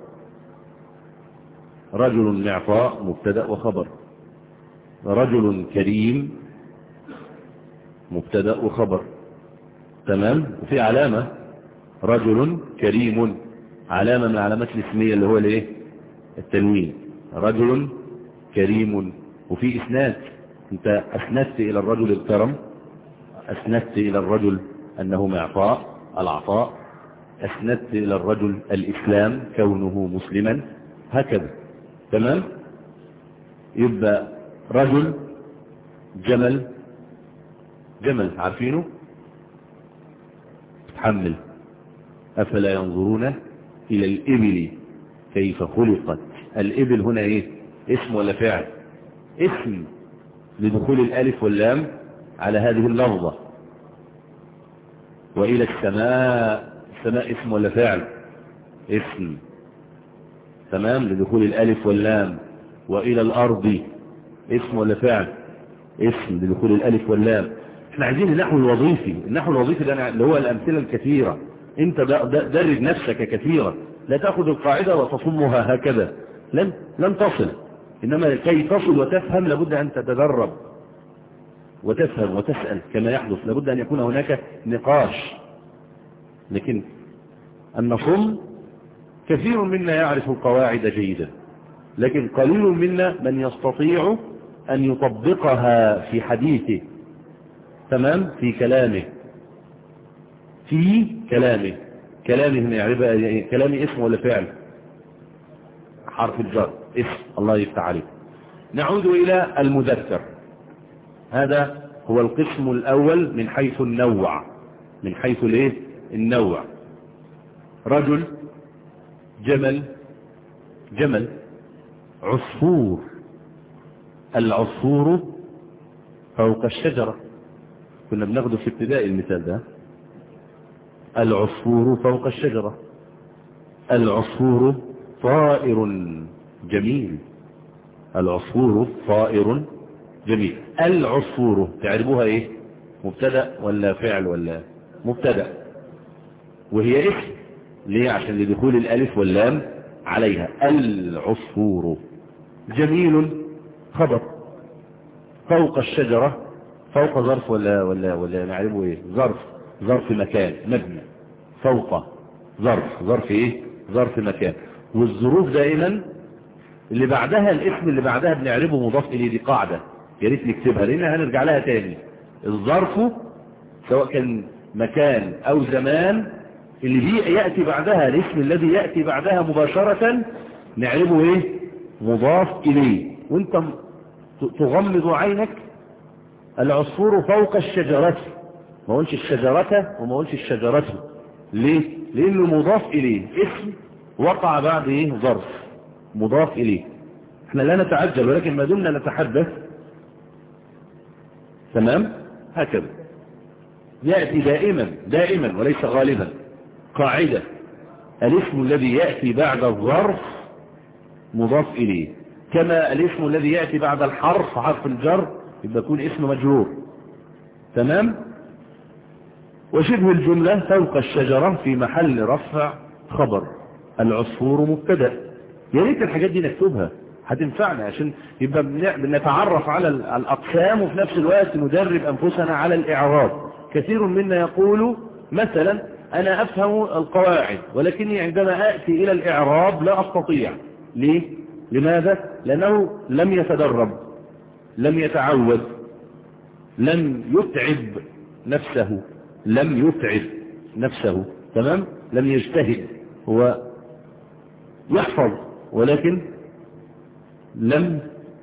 رجل معطاء مبتدأ وخبر، رجل كريم مبتدأ وخبر. تمام. وفي علامة رجل كريم، علامة من علامات الاسمية اللي هو الايه التنوين، رجل كريم. وفي اسناد، انت اسندت الى الرجل الكرم، اسندت الى الرجل انه معطاء العطاء، اسندت الى الرجل الاسلام كونه مسلما، هكذا. تمام. يبقى رجل، جمل، جمل عارفينه تحمل، افلا ينظرون الى الابل كيف خلقت. الابل هنا ايه اسم ولا فعل؟ اسم لدخول الالف واللام على هذه اللفظة. والى السماء، السماء اسم ولا فعل؟ اسم. تمام. لدخول الالف واللام. والى الارض اسم ولا فعل؟ اسم لدخول الالف واللام. احنا عايزين النحو الوظيفي. النحو الوظيفي ده اللي هو الامثله الكثيره. انت درج نفسك كثيرا، لا تاخذ القاعده وتصمها هكذا، لن لن تصل. انما كي تصل وتفهم لابد ان تتدرب وتفهم وتسال كما يحدث، لابد ان يكون هناك نقاش. لكن النصم كثير منا يعرف القواعد جيدا، لكن قليل منا من يستطيع أن يطبقها في حديثه. تمام. في كلامه، في كلامه كلامه هنا يعرفها. كلامي اسم ولا فعل؟ حرف الجر اسم. الله يفتح عليك. نعود إلى المذكر. هذا هو القسم الأول من حيث النوع، من حيث الايه النوع. رجل، جمل، جمل، عصفور. العصفور فوق الشجرة، كنا بناخده في ابتدائي المثال ده. العصفور فوق الشجرة. العصفور طائر جميل، العصفور طائر جميل. العصفور تعرفوها ايه؟ مبتدأ ولا فعل ولا مبتدأ؟ وهي اسم ليه؟ عشان لدخول الالف واللام عليها. العصفور. جميل خبر. فوق الشجرة، فوق ظرف ولا ولا ولا نعرفه ايه؟ ظرف، ظرف مكان مبني. فوق ظرف، ظرف ايه؟ ظرف مكان. والظروف دائما اللي بعدها الاسم اللي بعدها بنعرفه مضاف اليه. دي قاعدة يا ريت نكتبها لان هنرجع لها تاني. الظرف سواء كان مكان او زمان اللي بي يأتي بعدها، الاسم الذي يأتي بعدها مباشرة نعرفه ايه؟ مضاف اليه. وانت تغمض عينك. العصفور فوق الشجرة، ما قلتش الشجرة وما قلتش الشجرة. ليه؟ لأنه مضاف إليه، اسم وقع بعد إيه؟ ظرف مضاف إليه. احنا لا نتعجل، ولكن ما دمنا نتحدث تمام هكذا يأتي دائما دائما وليس غالبا قاعدة: الاسم الذي يأتي بعد الظرف مضاف إليه، كما الاسم الذي يأتي بعد الحرف حرف الجر يبقى يكون اسم مجرور. تمام. وشبه الجملة فوق الشجرة في محل رفع خبر، العصفور مبتدأ. يا ريت الحاجات دي نكتبها هتنفعنا عشان يبقى بنتعرف على الأقسام وفي نفس الوقت ندرب أنفسنا على الإعراب. كثير منا يقول مثلا أنا أفهم القواعد ولكني عندما أأتي إلى الإعراب لا أستطيع. ليه؟ لماذا؟ لأنه لم يتدرب، لم يتعود، لم يتعب نفسه لم يتعب نفسه تمام. لم يجتهد، هو يحفظ ولكن لم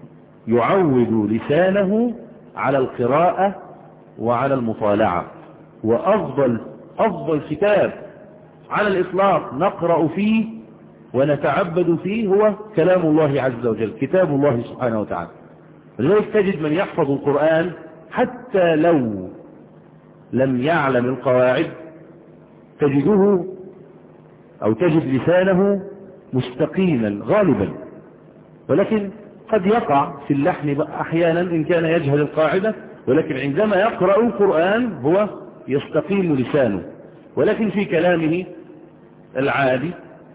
يعود لسانه على القراءة وعلى المطالعة. وأفضل أفضل كتاب على الإطلاق نقرأ فيه ونتعبد فيه هو كلام الله عز وجل، كتاب الله سبحانه وتعالى. لذلك تجد من يحفظ القرآن حتى لو لم يعلم القواعد تجده أو تجد لسانه مستقيما غالبا، ولكن قد يقع في اللحن أحيانا إن كان يجهل القاعدة، ولكن عندما يقرأ القرآن هو يستقيم لسانه. ولكن في كلامه العادي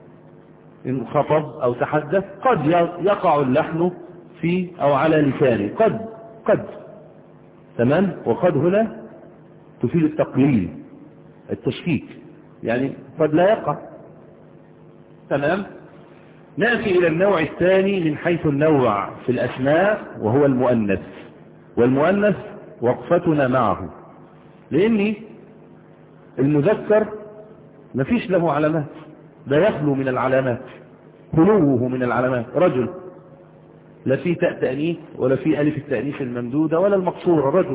إن خطب أو تحدث قد يقع اللحن في أو على لسانه، قد قد تمام. وقد هنا تفيد التقليل التشكيك، يعني قد لا يقع. تمام. نأتي إلى النوع الثاني من حيث النوع في الأسماء وهو المؤنث. والمؤنث وقفتنا معه، لأن المذكر مفيش له علامات، لا يخلو من العلامات، خلوه من العلامات. رجل لا في تاء تأنيث ولا في ألف التأنيث الممدودة ولا المقصورة، رجل.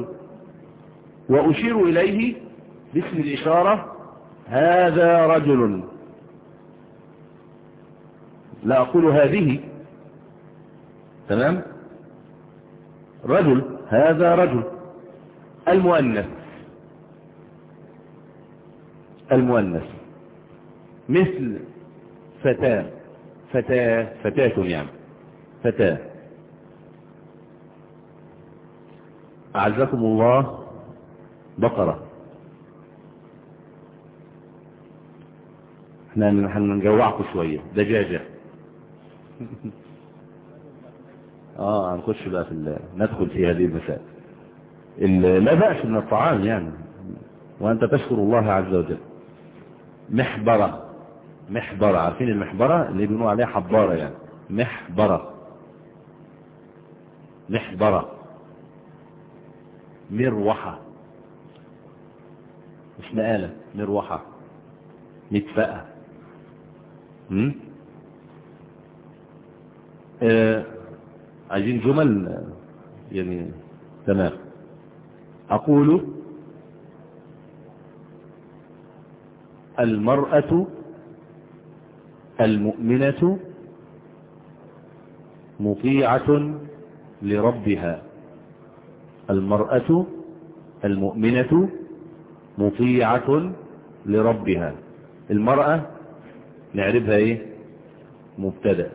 وأشير إليه باسم الإشارة: هذا رجل، لا أقول هذه. تمام. رجل، هذا رجل. المؤنث المؤنث مثل فتاة فتاة فتاة يعني فتاة. أعزكم الله بقرة. احنا هنجوعكم شوية. دجاجة. اه هنخش بقى في ال... ندخل في هذه المسائل. ال... لا بأس من الطعام يعني، وأنت تشكر الله عز وجل. محبرة محبرة عارفين المحبرة اللي بيقولوا عليها حبارة يعني. محبرة محبرة. مروحة مش مقالة، مروحة. مدفأة. امم آه عايزين جمل يعني. تمام. أقول المرأة المؤمنة مطيعة لربها. المرأة المؤمنة مطيعة لربها. المرأة نعرفها ايه؟ مبتدأ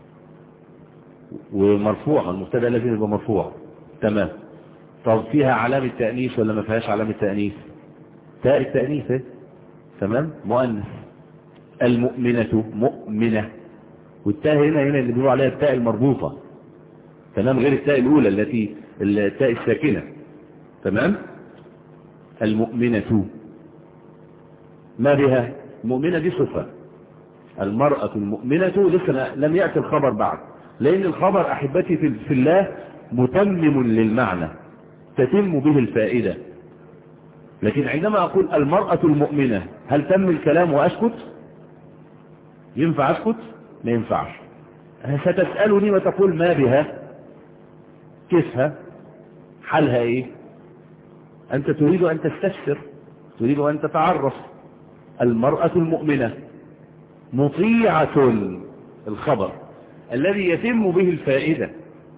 ومرفوع. المبتدأ لازم يبقى مرفوع. تمام. طب فيها علامة تأنيث ولا ما فيهاش علامة تأنيث؟ تاء التأنيث ايه؟ تمام. مؤنث. المؤمنة مؤمنة، والتاء هنا هنا اللي بيقولوا عليها التاء المربوطة. تمام. غير التاء الأولى التي التاء الساكنة. تمام. المؤمنة ما بها؟ المؤمنة دي صفة. المرأة المؤمنة لسه لم يأتي الخبر بعد، لأن الخبر أحبتي في الله متمم للمعنى، تتم به الفائدة. لكن عندما أقول المرأة المؤمنة هل تم الكلام وأسكت؟ ينفع أسكت؟ ما ينفعش. ستسألني وتقول ما بها؟ كيفها؟ حالها إيه؟ أنت تريد أن تستفسر، تريد أن تتعرف. المرأة المؤمنة مطيعة، الخبر الذي يتم به الفائدة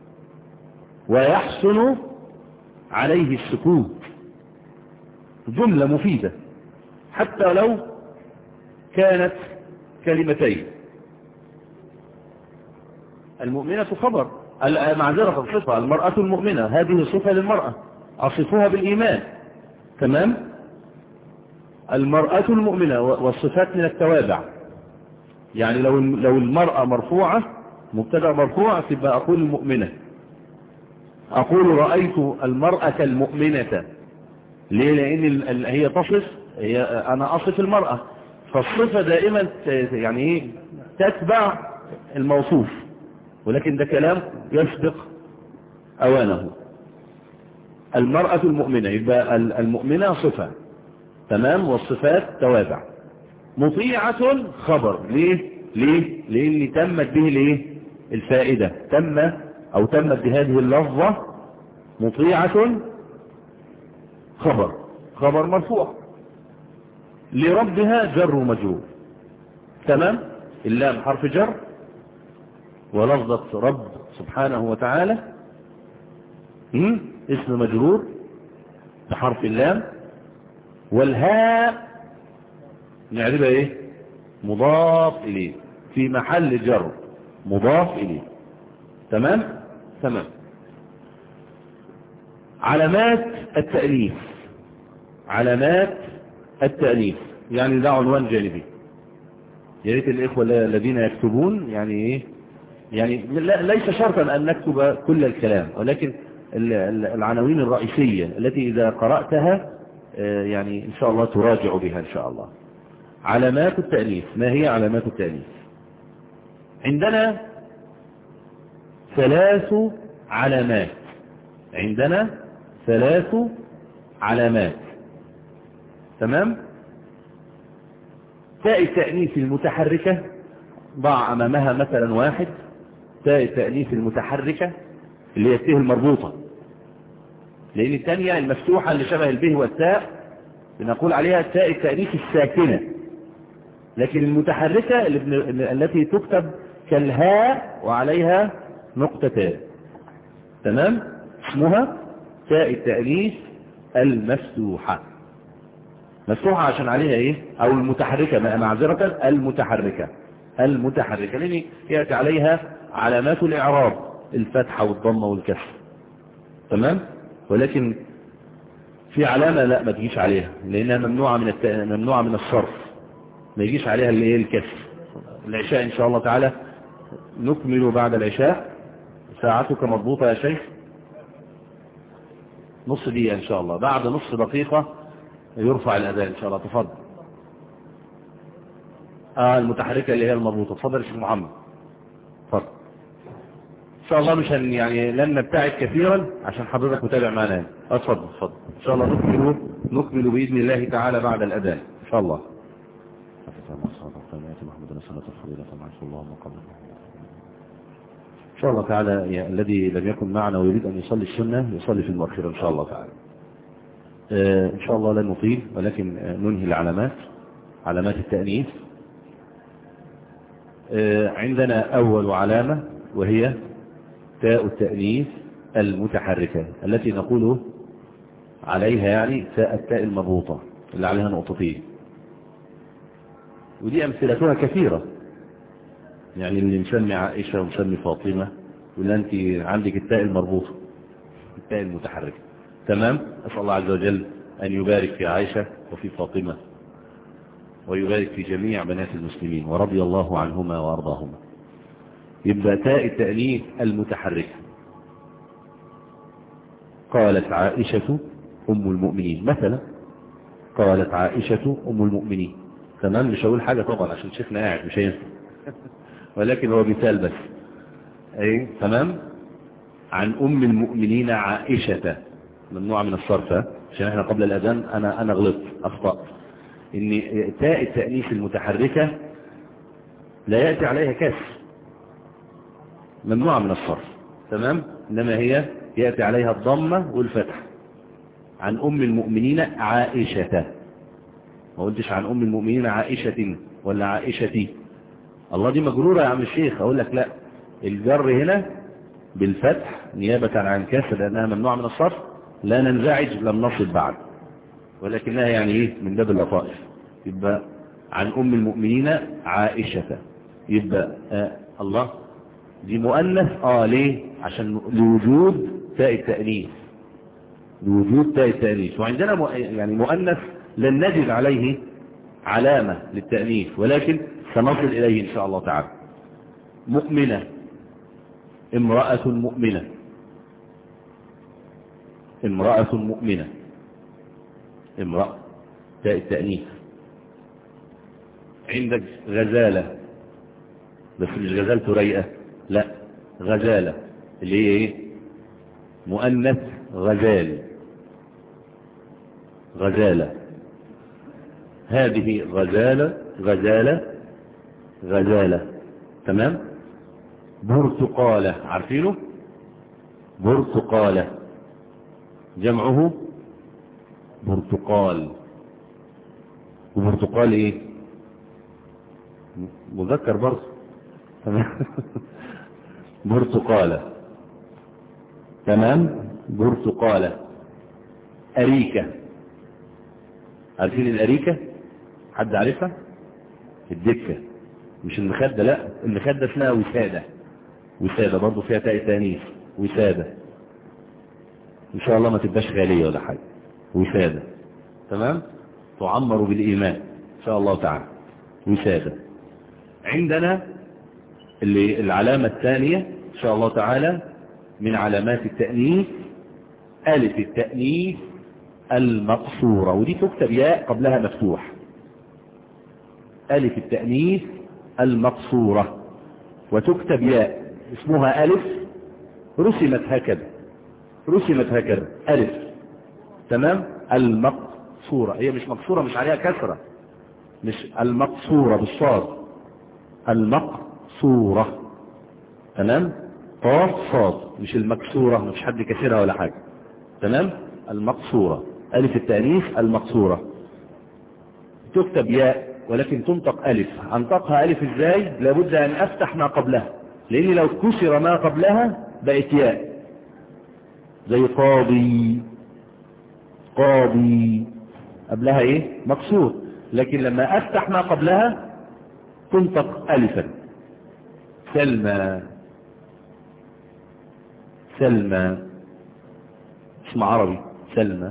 ويحسن عليه السكوت، جملة مفيدة حتى لو كانت كلمتين. المؤمنة خبر، معذرة صفة، المرأة المؤمنة هذه صفة للمرأة أصفها بالإيمان. تمام. المرأة المؤمنة والصفات من التوابع، يعني لو لو المرأة مرفوعة مبتدأ مرفوع تبقى أقول المؤمنة، أقول رأيت المرأة المؤمنة. ليه؟ لأن هي تصف، هي أنا أصف المرأة، فالصفة دائما يعني ايه تتبع الموصوف، ولكن ده كلام يسبق أوانه. المرأة المؤمنة يبقى المؤمنة صفة، تمام، والصفات توابع. مطيعة خبر، ليه؟ ليه؟ لأن تمت به ليه الفائدة، تم أو تمت بهذه اللفظة مطيعة خبر، خبر مرفوع لربها جر ومجرور. تمام. اللام حرف جر، ولفظة رب سبحانه وتعالى اسم مجرور بحرف اللام، والهاء نعرفها ايه؟ مضاف اليه في محل جر، مضاف اليه. تمام. تمام. علامات التأليف، علامات التأليف يعني ده عنوان جانبي، يا ريت الإخوة الذين يكتبون يعني ايه، يعني ليس شرطا أن نكتب كل الكلام، ولكن العناوين الرئيسية التي إذا قرأتها يعني إن شاء الله تراجع بها إن شاء الله. علامات التأليف. ما هي علامات التأليف؟ عندنا ثلاث علامات، عندنا ثلاث علامات. تمام. تاء التأنيث المتحركة ضع أمامها مثلا واحد، تاء التأنيث المتحركة اللي هي التاء المربوطة، لأن الثانية المفتوحة اللي شبه البه والتاء بنقول عليها تاء التأنيث الساكنة، لكن المتحركة اللي التي تكتب كالهاء وعليها نقطتان. تمام. اسمها تاء التأنيث المفتوحة، مفتوحة عشان عليها ايه، او المتحركة، معذرة المتحركة، المتحركة لان يأتي عليها علامات الاعراب، الفتحة والضمة والكسر. تمام. ولكن في علامة لا ما تجيش عليها لانها ممنوعة من الت... ممنوعة من الصرف، ما يجيش عليها اللي هي الكسر. العشاء ان شاء الله تعالى نكمل بعد العشاء. ساعتك مضبوطة يا شيخ؟ نص دقيقة ان شاء الله، بعد نص دقيقة يرفع الأذان إن شاء الله. تفضل. آه المتحركة اللي هي المربوطة. تفضل يا شيخ محمد. تفضل. إن شاء الله مش هن يعني لن نبتعد كثيرا عشان حضرتك متابع معنا. اتفضل اتفضل. إن شاء الله نكمل نكمل بإذن الله تعالى بعد الأذان إن شاء الله. إن شاء الله تعالى يعني الذي لم يكن معنا ويريد أن يصلي السنة يصلي في المؤخرة إن شاء الله تعالى. إن شاء الله لن نطيل، ولكن ننهي العلامات، علامات التأنيث. عندنا أول علامة وهي تاء التأنيث المتحركة التي نقول عليها يعني تاء التاء المربوطة اللي عليها نقطتين، ودي أمثلتها كثيرة، يعني اللي نسمي عائشة ونسمي فاطمة ولا أنت عندك التاء المربوطة التاء المتحركة. تمام. أسأل الله عز وجل أن يبارك في عائشة وفي فاطمة ويبارك في جميع بنات المسلمين ورضي الله عنهما وأرضاهما. يبقى تاء التأنيث المتحركة. قالت عائشة أم المؤمنين مثلا، قالت عائشة أم المؤمنين. تمام. مش هقول حاجة طبعا عشان شيخنا قاعد مش هينفع ولكن هو مثال بس. أي تمام. عن أم المؤمنين عائشة، ممنوع من الصرف عشان احنا قبل الأذان أنا أنا غلطت أخطأت إن تاء التأنيث المتحركة لا يأتي عليها كسر، ممنوع من الصرف. تمام. إنما هي يأتي عليها الضمة والفتح. عن أم المؤمنين عائشة. ما قلتش عن أم المؤمنين عائشة ولا عائشتي. الله دي مجرورة يا عم الشيخ. أقول لك لا، الجر هنا بالفتح نيابة عن كسر لأنها ممنوعة من الصرف، لا ننزعج لم نصل بعد، ولكنها يعني إيه من باب اللطائف. يبقى عن أم المؤمنين عائشة، يبقى آه الله دي مؤنث. آه ليه؟ عشان لوجود تاء التأنيث، لوجود تاء التأنيث. وعندنا مؤ... يعني مؤنث لن نجد عليه علامة للتأنيث، ولكن سنصل إليه إن شاء الله تعالى. مؤمنة، امرأة مؤمنة، امرأة مؤمنة، امرأة تاء التأنيث. عندك غزالة، بس مش غزالة ريئة، لا غزالة اللي هي ايه؟ مؤنث غزال، غزالة. هذه غزالة، غزالة، غزالة. تمام. برتقالة، عارفينه؟ برتقالة جمعه برتقال. وبرتقال ايه؟ مذكر برضه. تمام. برتقالة. تمام. برتقالة. أريكة، عارفين الأريكة؟ حد عارفها؟ الدكة، مش المخدة، لا المخدة اسمها وسادة، وسادة برضه فيها تاء تانيث، وسادة. ان شاء الله ما تبقاش غالية ولا حاجة، وسادة. تمام. تعمر بالإيمان ان شاء الله تعالى، وسادة. عندنا اللي العلامة الثانية ان شاء الله تعالى من علامات التأنيث ألف التأنيث المقصورة، ودي تكتب ياء قبلها مفتوح. ألف التأنيث المقصورة وتكتب ياء اسمها ألف، رسمت هكذا، رسمت هكذا ألف. تمام. المقصورة، هي مش مقصورة، مش عليها كسرة، مش المقصورة بالصاد، المقصورة. تمام. قاف صاد، مش المكسورة، مش حد كسرها ولا حاجة. تمام. المقصورة ألف التأنيث المقصورة تكتب ياء ولكن تنطق ألف. أنطقها ألف إزاي؟ لابد أن أفتح ما قبلها، لأن لو كسر ما قبلها بقت ياء، زي قاضي، قاضي قبلها إيه؟ مكسور، لكن لما أفتح ما قبلها تنطق ألفا. سلمى، سلمى اسم عربي، سلمى.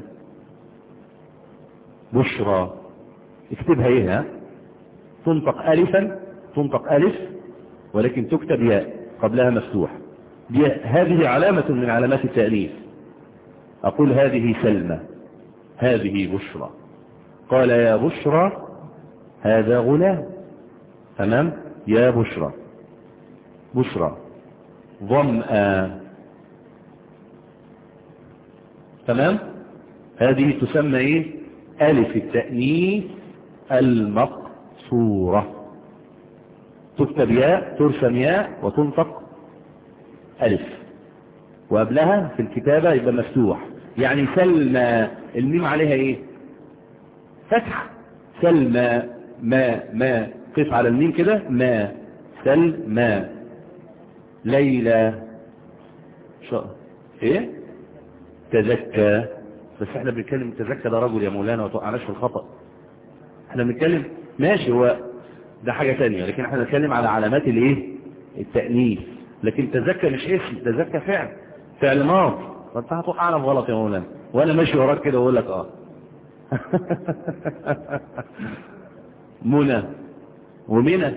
بشرى، اكتبها ايه؟ ها، تنطق ألفا، تنطق ألف ولكن تكتب ياء قبلها مفتوح. دي هذه علامة من علامات التأليف. أقول هذه سلمى، هذه بشرى. قال يا بشرى هذا غلام. تمام. يا بشرى، بشرى. ظمأ. تمام. هذه تسمى ايه؟ ألف التأنيث المقصورة، تكتب ياء، ترسم ياء وتنطق ألف، وقبلها في الكتابة يبقى مفتوح. يعني سلمى الميم عليها ايه؟ فتح. سلمى، ما ما قف على الميم كده، ما. سلمى. ليلى، شو ايه؟ تزكى. بس احنا بنتكلم تزكى ده رجل يا مولانا، وتوقعناش في الخطأ. احنا بنتكلم ماشي، هو ده حاجة تانية، لكن احنا بنتكلم على علامات الايه؟ التأنيث. لكن تزكى مش اسم، تزكى فعل، فعل ماضي. فانت هتوقعنا في غلط يا مولانا، وانا ماشي وراك كده واقول لك اه. منى ومنى.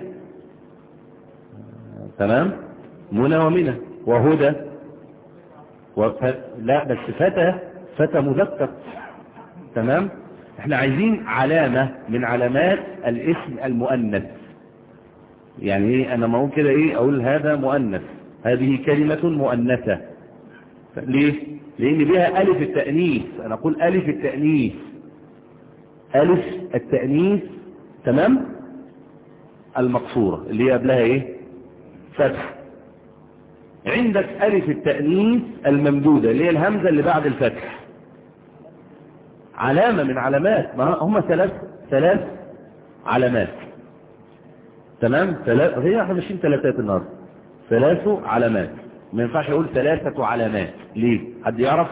تمام. منى ومنى. وهدى وف... لا بس فتى، فتى مذكر. تمام. احنا عايزين علامة من علامات الاسم المؤنث. يعني ايه؟ انا ما اقول كده ايه، اقول هذا مؤنث، هذه كلمة مؤنثة. ليه؟ لان بها الف التأنيث. انا اقول الف التأنيث، الف التأنيث. تمام. المقصورة اللي هي قبلها ايه؟ فتح. عندك ألف التأنيث الممدودة اللي هي الهمزة اللي بعد الفتح، علامة من علامات. ما هم ثلاث ثلاث علامات. تمام؟ ثلاث، هي احنا ماشيين ثلاثات النهارده. ثلاث علامات. ما ينفعش اقول ثلاثة علامات. ليه؟ حد يعرف؟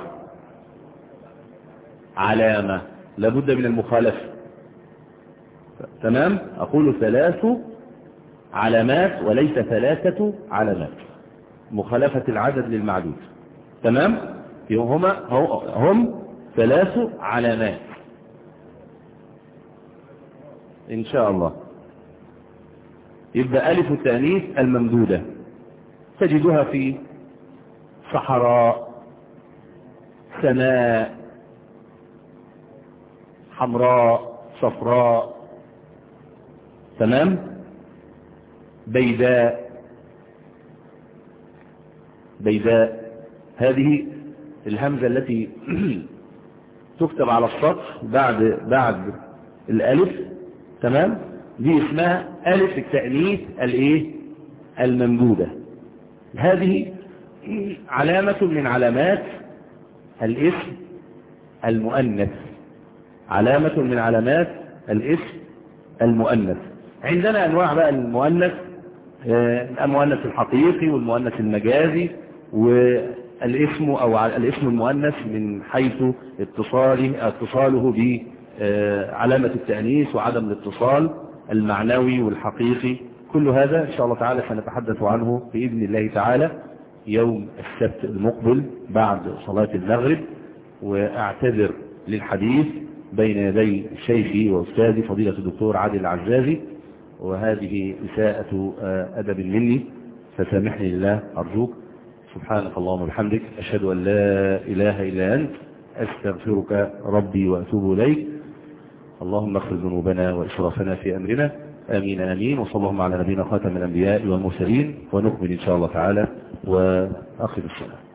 علامة لابد من المخالفة. تمام؟ اقول ثلاث علامات وليس ثلاثة علامات، مخالفة العدد للمعدود. تمام؟ هما هم ثلاث علامات ان شاء الله. يبقى ألف التأنيث الممدودة تجدها في صحراء، سماء، حمراء، صفراء. تمام؟ بيداء، بيداء. هذه الهمزة التي تكتب على السطر بعد بعد الألف. تمام؟ دي اسمها ألف التأنيث الايه؟ الممدودة. هذه علامة من علامات الاسم المؤنث، علامة من علامات الاسم المؤنث. عندنا أنواع بقى المؤنث، المؤنث الحقيقي والمؤنث المجازي، والاسم أو الاسم المؤنث من حيث اتصاله اتصاله بعلامة التأنيث وعدم الاتصال المعنوي والحقيقي. كل هذا إن شاء الله تعالى سنتحدث عنه بإذن الله تعالى يوم السبت المقبل بعد صلاة المغرب. وأعتذر للحديث بين يدي شيخي وأستاذي فضيلة الدكتور عادل العزازي، وهذه إساءة أدب مني فسامحني الله أرجوك. سبحانك اللهم وبحمدك، أشهد أن لا إله إلا أنت، أستغفرك ربي وأتوب إليك. اللهم اغفر ذنوبنا وإسرافنا في أمرنا. آمين آمين. وصلى الله على نبينا خاتم الأنبياء والمرسلين. ونكمل إن شاء الله تعالى وأخذ الصلاة.